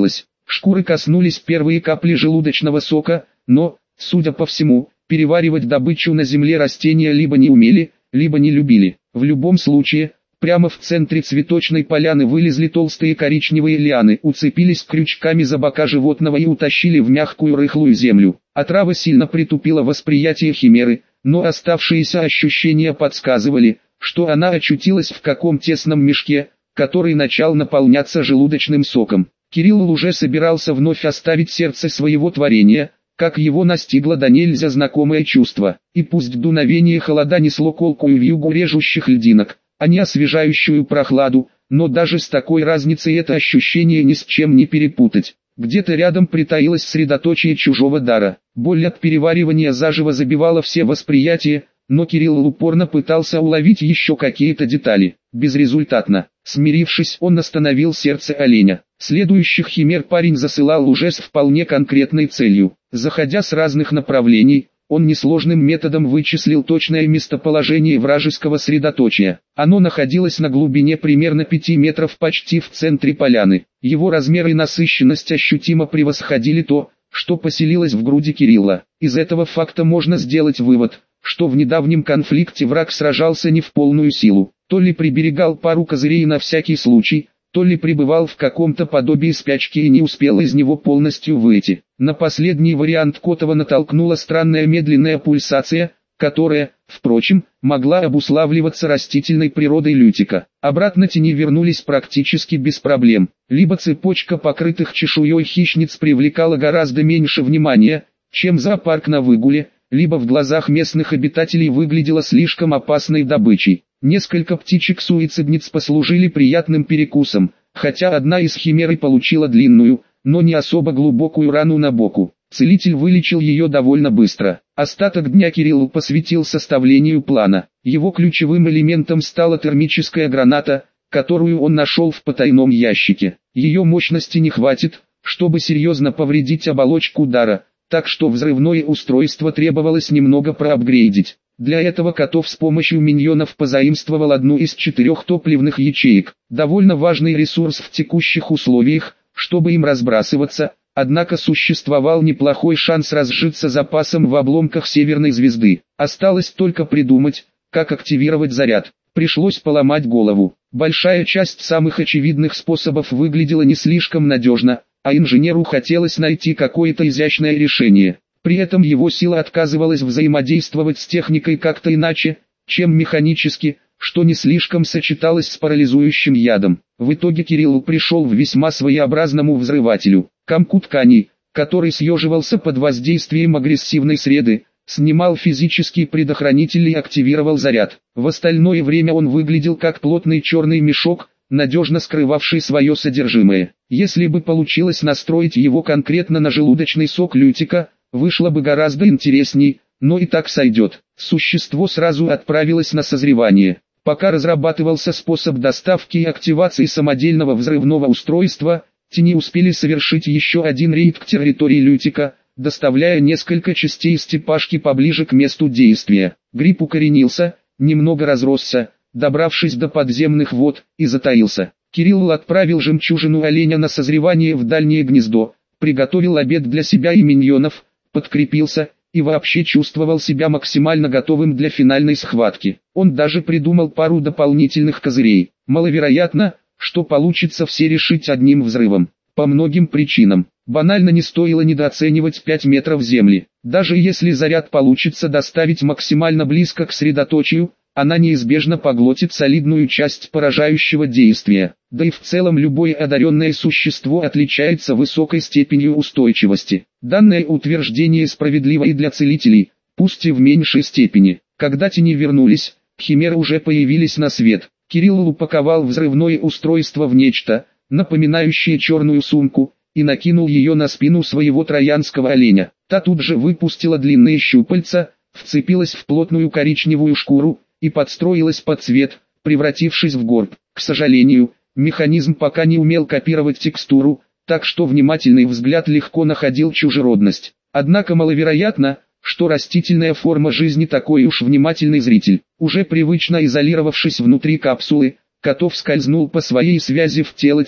Шкуры коснулись первые капли желудочного сока, но, судя по всему, переваривать добычу на земле растения либо не умели, либо не любили. В любом случае, прямо в центре цветочной поляны вылезли толстые коричневые лианы, уцепились крючками за бока животного и утащили в мягкую рыхлую землю. Отрава сильно притупила восприятие химеры, но оставшиеся ощущения подсказывали, что она очутилась в каком тесном мешке, который начал наполняться желудочным соком. Кирилл уже собирался вновь оставить сердце своего творения, как его настигло до нельзя знакомое чувство. И пусть дуновение холода несло колкую вьюгу режущих льдинок, а не освежающую прохладу, но даже с такой разницей это ощущение ни с чем не перепутать. Где-то рядом притаилось средоточие чужого дара. Боль от переваривания заживо забивала все восприятия, но Кирилл упорно пытался уловить еще какие-то детали. Безрезультатно. Смирившись, он остановил сердце оленя. Следующих химер парень засылал уже с вполне конкретной целью. Заходя с разных направлений, он несложным методом вычислил точное местоположение вражеского средоточия. Оно находилось на глубине примерно 5 метров почти в центре поляны. Его размер и насыщенность ощутимо превосходили то, что поселилось в груди Кирилла. Из этого факта можно сделать вывод, что в недавнем конфликте враг сражался не в полную силу. То ли приберегал пару козырей на всякий случай, то ли пребывал в каком-то подобии спячки и не успел из него полностью выйти. На последний вариант Котова натолкнула странная медленная пульсация, которая, впрочем, могла обуславливаться растительной природой Лютика. Обратно тени вернулись практически без проблем. Либо цепочка покрытых чешуей хищниц привлекала гораздо меньше внимания, чем зоопарк на выгуле, либо в глазах местных обитателей выглядела слишком опасной добычей. Несколько птичек-суицидниц послужили приятным перекусом, хотя одна из химер и получила длинную, но не особо глубокую рану на боку. Целитель вылечил ее довольно быстро. Остаток дня Кирилл посвятил составлению плана. Его ключевым элементом стала термическая граната, которую он нашел в потайном ящике. Ее мощности не хватит, чтобы серьезно повредить оболочку дара, так что взрывное устройство требовалось немного проапгрейдить. Для этого Котов с помощью миньонов позаимствовал одну из 4 топливных ячеек. Довольно важный ресурс в текущих условиях, чтобы им разбрасываться, однако существовал неплохой шанс разжиться запасом в обломках Северной звезды. Осталось только придумать, как активировать заряд. Пришлось поломать голову. Большая часть самых очевидных способов выглядела не слишком надежно, а инженеру хотелось найти какое-то изящное решение. При этом его сила отказывалась взаимодействовать с техникой как-то иначе, чем механически, что не слишком сочеталось с парализующим ядом. В итоге Кирилл пришел к весьма своеобразному взрывателю. Комку тканей, который съеживался под воздействием агрессивной среды, снимал физический предохранитель и активировал заряд. В остальное время он выглядел как плотный черный мешок, надежно скрывавший свое содержимое. Если бы получилось настроить его конкретно на желудочный сок Лютика, вышло бы гораздо интересней, но и так сойдет. Существо сразу отправилось на созревание. Пока разрабатывался способ доставки и активации самодельного взрывного устройства, тени успели совершить еще один рейд к территории Лютика, доставляя несколько частей степашки поближе к месту действия. Гриб укоренился, немного разросся, добравшись до подземных вод, и затаился. Кирилл отправил жемчужину оленя на созревание в дальнее гнездо, приготовил обед для себя и миньонов, подкрепился, и вообще чувствовал себя максимально готовым для финальной схватки. Он даже придумал пару дополнительных козырей. Маловероятно, что получится все решить одним взрывом. По многим причинам. Банально не стоило недооценивать 5 метров земли. Даже если заряд получится доставить максимально близко к средоточию, она неизбежно поглотит солидную часть поражающего действия. Да и в целом любое одаренное существо отличается высокой степенью устойчивости. Данное утверждение справедливо и для целителей, пусть и в меньшей степени. Когда тени вернулись, химеры уже появились на свет. Кирилл упаковал взрывное устройство в нечто, напоминающее черную сумку, и накинул ее на спину своего троянского оленя. Та тут же выпустила длинные щупальца, вцепилась в плотную коричневую шкуру, и подстроилась под цвет, превратившись в горб. К сожалению, механизм пока не умел копировать текстуру, так что внимательный взгляд легко находил чужеродность. Однако маловероятно, что растительная форма жизни такой уж внимательный зритель. Уже привычно изолировавшись внутри капсулы, Котов скользнул по своей связи в тело тени.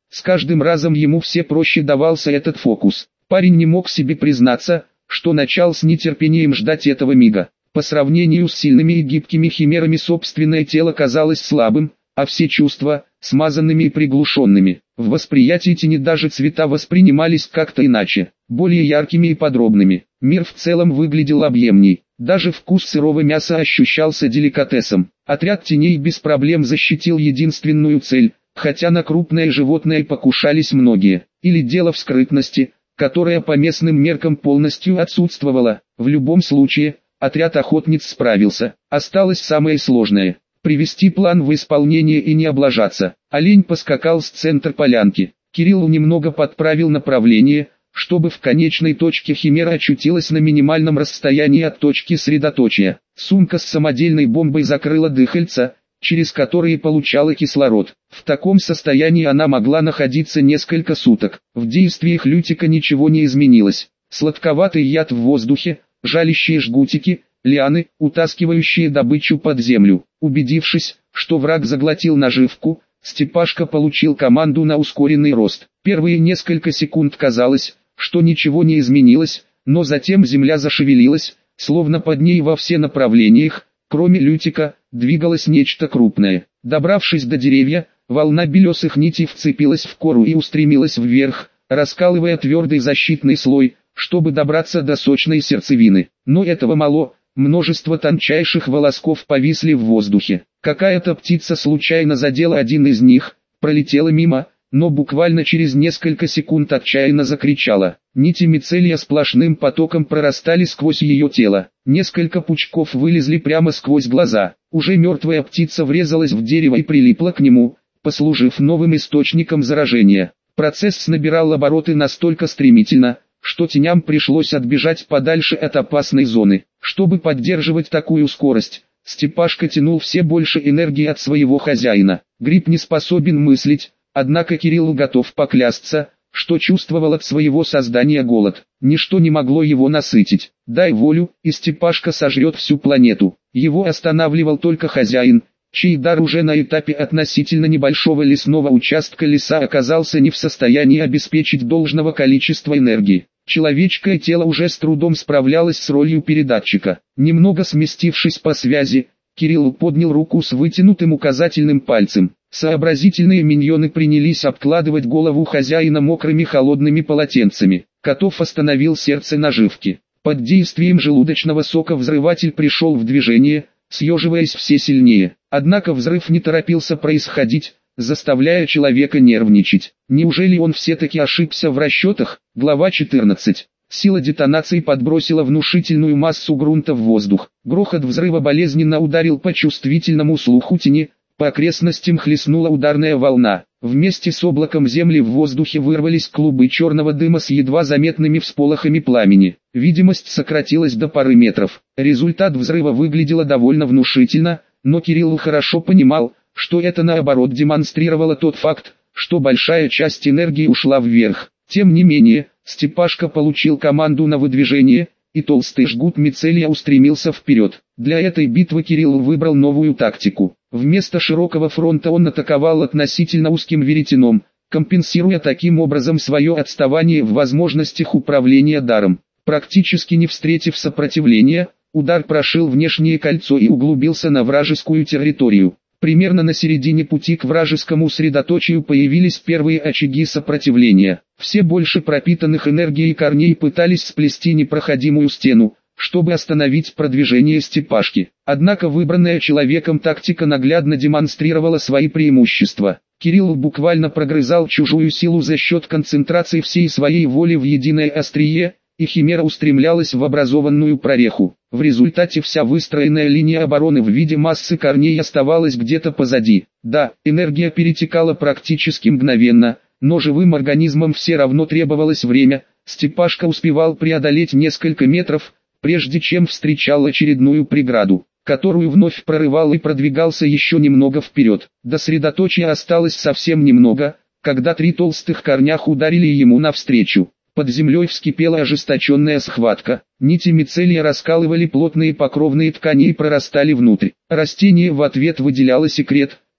С каждым разом ему все проще давался этот фокус. Парень не мог себе признаться, что начал с нетерпением ждать этого мига. По сравнению с сильными и гибкими химерами собственное тело казалось слабым, а все чувства – смазанными и приглушенными. В восприятии тени даже цвета воспринимались как-то иначе, более яркими и подробными. Мир в целом выглядел объемней. Даже вкус сырого мяса ощущался деликатесом. Отряд теней без проблем защитил единственную цель, хотя на крупное животное покушались многие. Или дело в скрытности, которая по местным меркам полностью отсутствовала. В любом случае, отряд охотниц справился. Осталось самое сложное – привести план в исполнение и не облажаться. Олень поскакал с центра полянки. Кирилл немного подправил направление, чтобы в конечной точке химера очутилась на минимальном расстоянии от точки средоточия. Сумка с самодельной бомбой закрыла дыхальца, через которые получала кислород. В таком состоянии она могла находиться несколько суток. В действиях Лютика ничего не изменилось. Сладковатый яд в воздухе, жалящие жгутики, лианы, утаскивающие добычу под землю. Убедившись, что враг заглотил наживку, Степашка получил команду на ускоренный рост. Первые несколько секунд казалось, что ничего не изменилось, но затем земля зашевелилась, словно под ней во все направлениях, кроме Лютика, двигалось нечто крупное. Добравшись до деревья, волна белесых нитей вцепилась в кору и устремилась вверх, раскалывая твердый защитный слой, чтобы добраться до сочной сердцевины. Но этого мало, множество тончайших волосков повисли в воздухе. Какая-то птица случайно задела один из них, пролетела мимо, но буквально через несколько секунд отчаянно закричала. Нити мицелия сплошным потоком прорастали сквозь ее тело. Несколько пучков вылезли прямо сквозь глаза. Уже мертвая птица врезалась в дерево и прилипла к нему, послужив новым источником заражения. Процесс набирал обороты настолько стремительно, что теням пришлось отбежать подальше от опасной зоны. Чтобы поддерживать такую скорость, Степашка тянул все больше энергии от своего хозяина. Гриб не способен мыслить, однако Кирилл готов поклясться, что чувствовал от своего создания голод. Ничто не могло его насытить. Дай волю, и Степашка сожрет всю планету. Его останавливал только хозяин, чей дар уже на этапе относительно небольшого лесного участка леса оказался не в состоянии обеспечить должного количества энергии. Человеческое тело уже с трудом справлялось с ролью передатчика. Немного сместившись по связи, Кирилл поднял руку с вытянутым указательным пальцем. Сообразительные миньоны принялись обкладывать голову хозяина мокрыми холодными полотенцами. Котов остановил сердце наживки. Под действием желудочного сока взрыватель пришел в движение, съеживаясь все сильнее. Однако взрыв не торопился происходить, заставляя человека нервничать. Неужели он все-таки ошибся в расчетах? Глава 14. Сила детонации подбросила внушительную массу грунта в воздух. Грохот взрыва болезненно ударил по чувствительному слуху тени, по окрестностям хлестнула ударная волна. Вместе с облаком земли в воздухе вырвались клубы черного дыма с едва заметными всполохами пламени. Видимость сократилась до пары метров. Результат взрыва выглядел довольно внушительно, но Кирилл хорошо понимал, что это наоборот демонстрировало тот факт, что большая часть энергии ушла вверх. Тем не менее, Степашка получил команду на выдвижение, и толстый жгут мицелия устремился вперед. Для этой битвы Кирилл выбрал новую тактику. Вместо широкого фронта он атаковал относительно узким веретеном, компенсируя таким образом свое отставание в возможностях управления даром. Практически не встретив сопротивления, удар прошил внешнее кольцо и углубился на вражескую территорию. Примерно на середине пути к вражескому средоточию появились первые очаги сопротивления. Все больше пропитанных энергией корней пытались сплести непроходимую стену, чтобы остановить продвижение Степашки. Однако выбранная человеком тактика наглядно демонстрировала свои преимущества. Кирилл буквально прогрызал чужую силу за счет концентрации всей своей воли в единое острие, и химера устремлялась в образованную прореху. В результате вся выстроенная линия обороны в виде массы корней оставалась где-то позади. Да, энергия перетекала практически мгновенно, но живым организмам все равно требовалось время. Степашка успевал преодолеть несколько метров, прежде чем встречал очередную преграду, которую вновь прорывал и продвигался еще немного вперед. До средоточия осталось совсем немного, когда три толстых корнях ударили ему навстречу. Под землей вскипела ожесточенная схватка. Нити мицелия раскалывали плотные покровные ткани и прорастали внутрь. Растение в ответ выделяло секрет,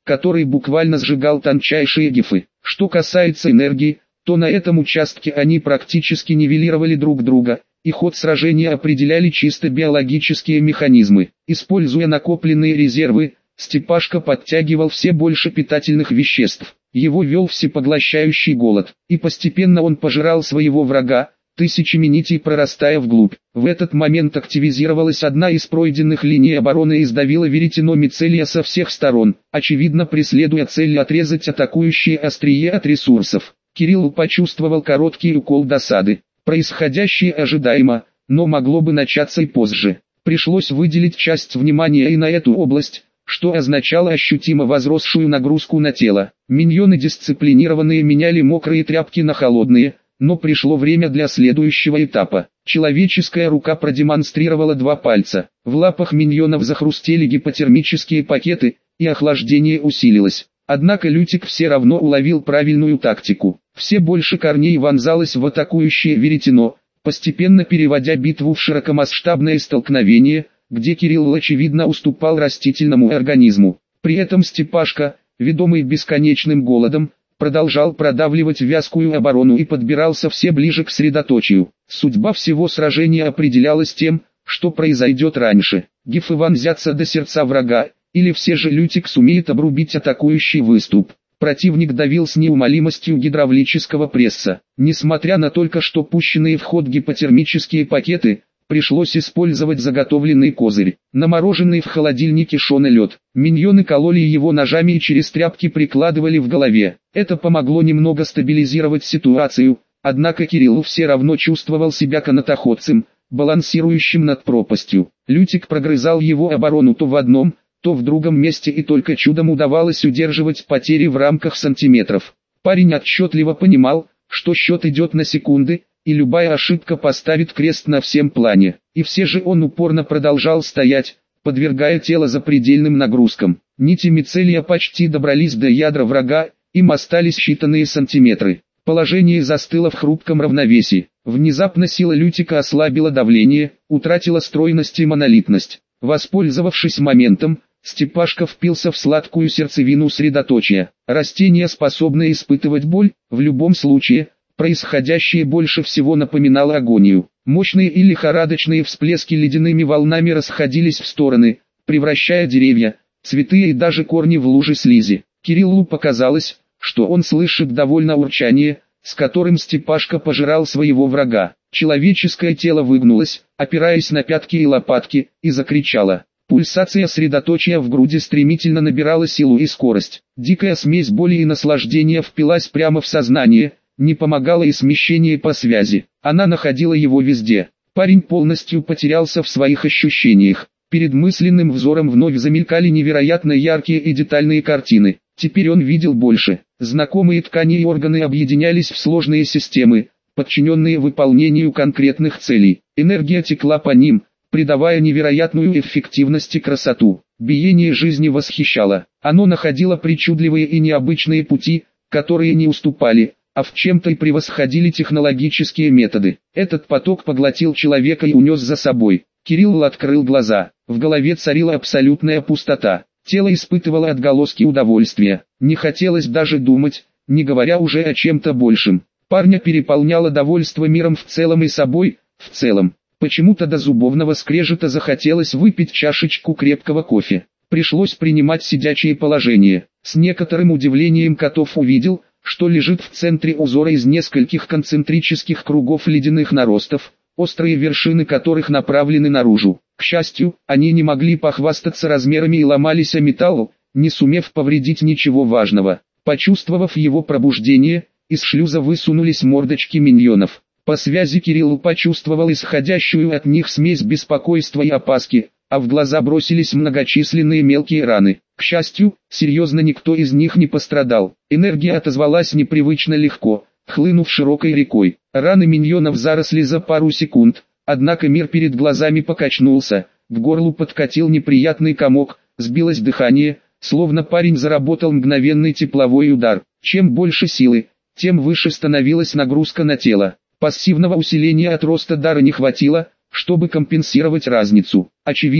который буквально сжигал тончайшие гифы. Что касается энергии, то на этом участке они практически нивелировали друг друга, и ход сражения определяли чисто биологические механизмы. Используя накопленные резервы, Степашка подтягивал все больше питательных веществ. Его вел всепоглощающий голод, и постепенно он пожирал своего врага, тысячами нитей прорастая вглубь. В этот момент активизировалась одна из пройденных линий обороны и сдавила веретено мицелия со всех сторон, очевидно преследуя цель отрезать атакующие острие от ресурсов. Кирилл почувствовал короткий укол досады. Происходящее ожидаемо, но могло бы начаться и позже. Пришлось выделить часть внимания и на эту область, что означало ощутимо возросшую нагрузку на тело. Миньоны дисциплинированные меняли мокрые тряпки на холодные, но пришло время для следующего этапа. Человеческая рука продемонстрировала 2 пальца. В лапах миньонов захрустели гипотермические пакеты, и охлаждение усилилось. Однако Лютик все равно уловил правильную тактику. Все больше корней вонзалось в атакующее веретено, постепенно переводя битву в широкомасштабное столкновение, где Кирилл очевидно уступал растительному организму. При этом Степашка, ведомый бесконечным голодом, продолжал продавливать вязкую оборону и подбирался все ближе к средоточию. Судьба всего сражения определялась тем, что произойдет раньше. Гифы вонзятся до сердца врага, или все же Лютик сумеет обрубить атакующий выступ. Противник давил с неумолимостью гидравлического пресса. Несмотря на только что пущенные в ход гипотермические пакеты, пришлось использовать заготовленный козырь. Намороженный в холодильнике шон и лед. Миньоны кололи его ножами и через тряпки прикладывали в голове. Это помогло немного стабилизировать ситуацию, однако Кирилл все равно чувствовал себя канатоходцем, балансирующим над пропастью. Лютик прогрызал его оборону то в одном, то в другом месте, и только чудом удавалось удерживать потери в рамках сантиметров. Парень отчетливо понимал, что счет идет на секунды, и любая ошибка поставит крест на всем плане. И все же он упорно продолжал стоять, подвергая тело запредельным нагрузкам. Нити мицелия почти добрались до ядра врага, им остались считанные сантиметры. Положение застыло в хрупком равновесии. Внезапно сила Лютика ослабила давление, утратила стройность и монолитность. Воспользовавшись моментом, Степашка впился в сладкую сердцевину средоточия. Растение, способное испытывать боль, в любом случае, происходящее больше всего напоминало агонию. Мощные и лихорадочные всплески ледяными волнами расходились в стороны, превращая деревья, цветы и даже корни в лужи слизи. Кириллу показалось, что он слышит довольно урчание, с которым Степашка пожирал своего врага. Человеческое тело выгнулось, опираясь на пятки и лопатки, и закричало. Пульсация средоточия в груди стремительно набирала силу и скорость. Дикая смесь боли и наслаждения впилась прямо в сознание, не помогало и смещение по связи. Она находила его везде. Парень полностью потерялся в своих ощущениях. Перед мысленным взором вновь замелькали невероятно яркие и детальные картины. Теперь он видел больше. Знакомые ткани и органы объединялись в сложные системы, подчиненные выполнению конкретных целей. Энергия текла по ним, придавая невероятную эффективность и красоту. Биение жизни восхищало. Оно находило причудливые и необычные пути, которые не уступали, а в чем-то и превосходили технологические методы. Этот поток поглотил человека и унес за собой. Кирилл открыл глаза. В голове царила абсолютная пустота. Тело испытывало отголоски удовольствия. Не хотелось даже думать, не говоря уже о чем-то большем. Парня переполняло довольство миром в целом и собой, в целом. Почему-то до зубовного скрежета захотелось выпить чашечку крепкого кофе. Пришлось принимать сидячее положение. С некоторым удивлением Котов увидел, что лежит в центре узора из нескольких концентрических кругов ледяных наростов, острые вершины которых направлены наружу. К счастью, они не могли похвастаться размерами и ломались о металл, не сумев повредить ничего важного. Почувствовав его пробуждение, из шлюза высунулись мордочки миньонов. По связи Кирилл почувствовал исходящую от них смесь беспокойства и опаски, а в глаза бросились многочисленные мелкие раны. К счастью, серьезно никто из них не пострадал. Энергия отозвалась непривычно легко, хлынув широкой рекой. Раны миньонов заросли за пару секунд, однако мир перед глазами покачнулся, к горлу подкатил неприятный комок, сбилось дыхание, словно парень заработал мгновенный тепловой удар. Чем больше силы, тем выше становилась нагрузка на тело. Пассивного усиления от роста дара не хватило, чтобы компенсировать разницу. Очевидно,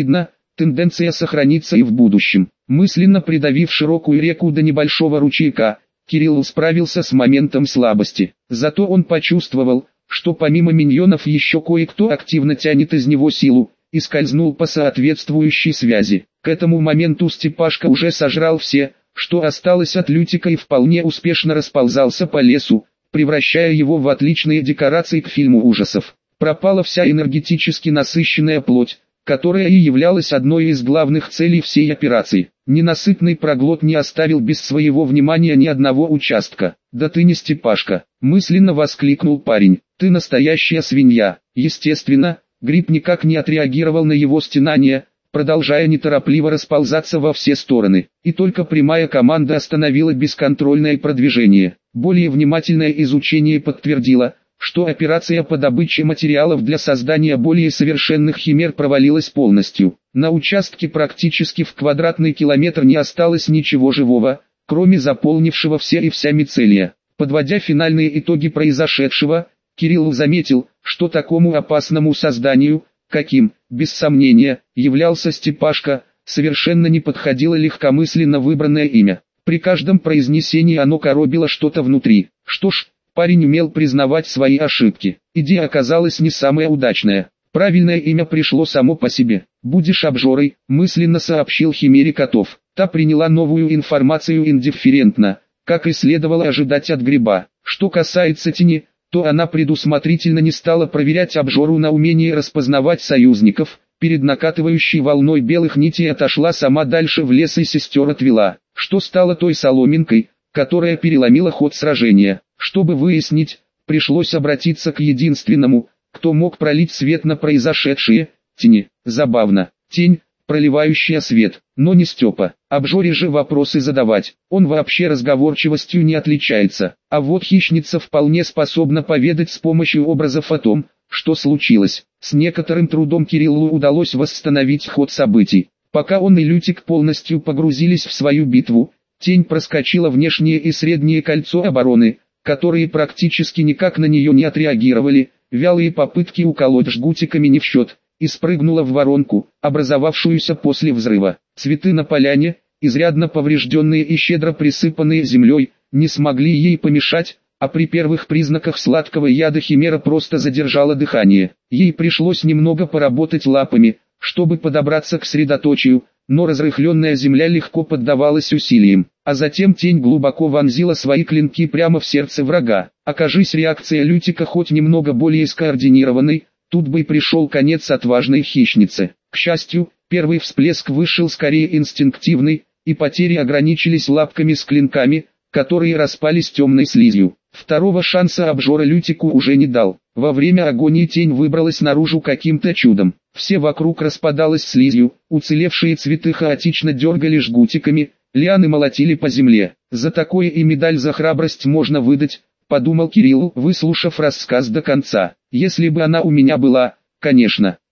тенденция сохранится и в будущем. Мысленно придавив широкую реку до небольшого ручейка, Кирилл справился с моментом слабости. Зато он почувствовал, что помимо миньонов еще кое-кто активно тянет из него силу, и скользнул по соответствующей связи. К этому моменту Степашка уже сожрал все, что осталось от Лютика, и вполне успешно расползался по лесу, превращая его в отличные декорации к фильму ужасов. Пропала вся энергетически насыщенная плоть, которая и являлась одной из главных целей всей операции. Ненасытный проглот не оставил без своего внимания ни одного участка. «Да ты не Степашка!» – мысленно воскликнул парень. «Ты настоящая свинья!» Естественно, Гриб никак не отреагировал на его стенания, продолжая неторопливо расползаться во все стороны. И только прямая команда остановила бесконтрольное продвижение. Более внимательное изучение подтвердило, что операция по добыче материалов для создания более совершенных химер провалилась полностью. На участке практически в квадратный километр не осталось ничего живого, кроме заполнившего все и вся мицелия. Подводя финальные итоги произошедшего, Кирилл заметил, что такому опасному созданию, каким, без сомнения, являлся Степашка, совершенно не подходило легкомысленно выбранное имя. При каждом произнесении оно коробило что-то внутри. Что ж, парень умел признавать свои ошибки. Идея оказалась не самая удачная. Правильное имя пришло само по себе. «Будешь обжорой», мысленно сообщил Химере Котов. Та приняла новую информацию индифферентно, как и следовало ожидать от Гриба. Что касается Тени, то она предусмотрительно не стала проверять обжору на умение распознавать союзников, перед накатывающей волной белых нитей отошла сама дальше в лес и сестер отвела, что стало той соломинкой, которая переломила ход сражения. Чтобы выяснить, пришлось обратиться к единственному, кто мог пролить свет на произошедшее, Тени. Забавно, тень, проливающая свет, но не Степа. Обжоре же вопросы задавать, он вообще разговорчивостью не отличается. А вот хищница вполне способна поведать с помощью образов о том, что случилось. С некоторым трудом Кириллу удалось восстановить ход событий. Пока он и Лютик полностью погрузились в свою битву, Тень проскочила внешнее и среднее кольцо обороны, которые практически никак на нее не отреагировали, вялые попытки уколоть жгутиками не в счет, и спрыгнула в воронку, образовавшуюся после взрыва. Цветы на поляне, изрядно поврежденные и щедро присыпанные землей, не смогли ей помешать, а при первых признаках сладкого яда Химера просто задержала дыхание. Ей пришлось немного поработать лапами, чтобы подобраться к средоточию, но разрыхленная земля легко поддавалась усилиям. А затем Тень глубоко вонзила свои клинки прямо в сердце врага. Окажись реакция Лютика хоть немного более скоординированной, тут бы и пришел конец отважной хищнице. К счастью, первый всплеск вышел скорее инстинктивный, и потери ограничились лапками с клинками, которые распались темной слизью. Второго шанса обжора Лютику уже не дал. Во время агонии Тень выбралась наружу каким-то чудом. Все вокруг распадалось слизью, уцелевшие цветы хаотично дергали жгутиками, лианы молотили по земле. За такое и медаль за храбрость можно выдать, подумал Кирилл, выслушав рассказ до конца. Если бы она у меня была, конечно.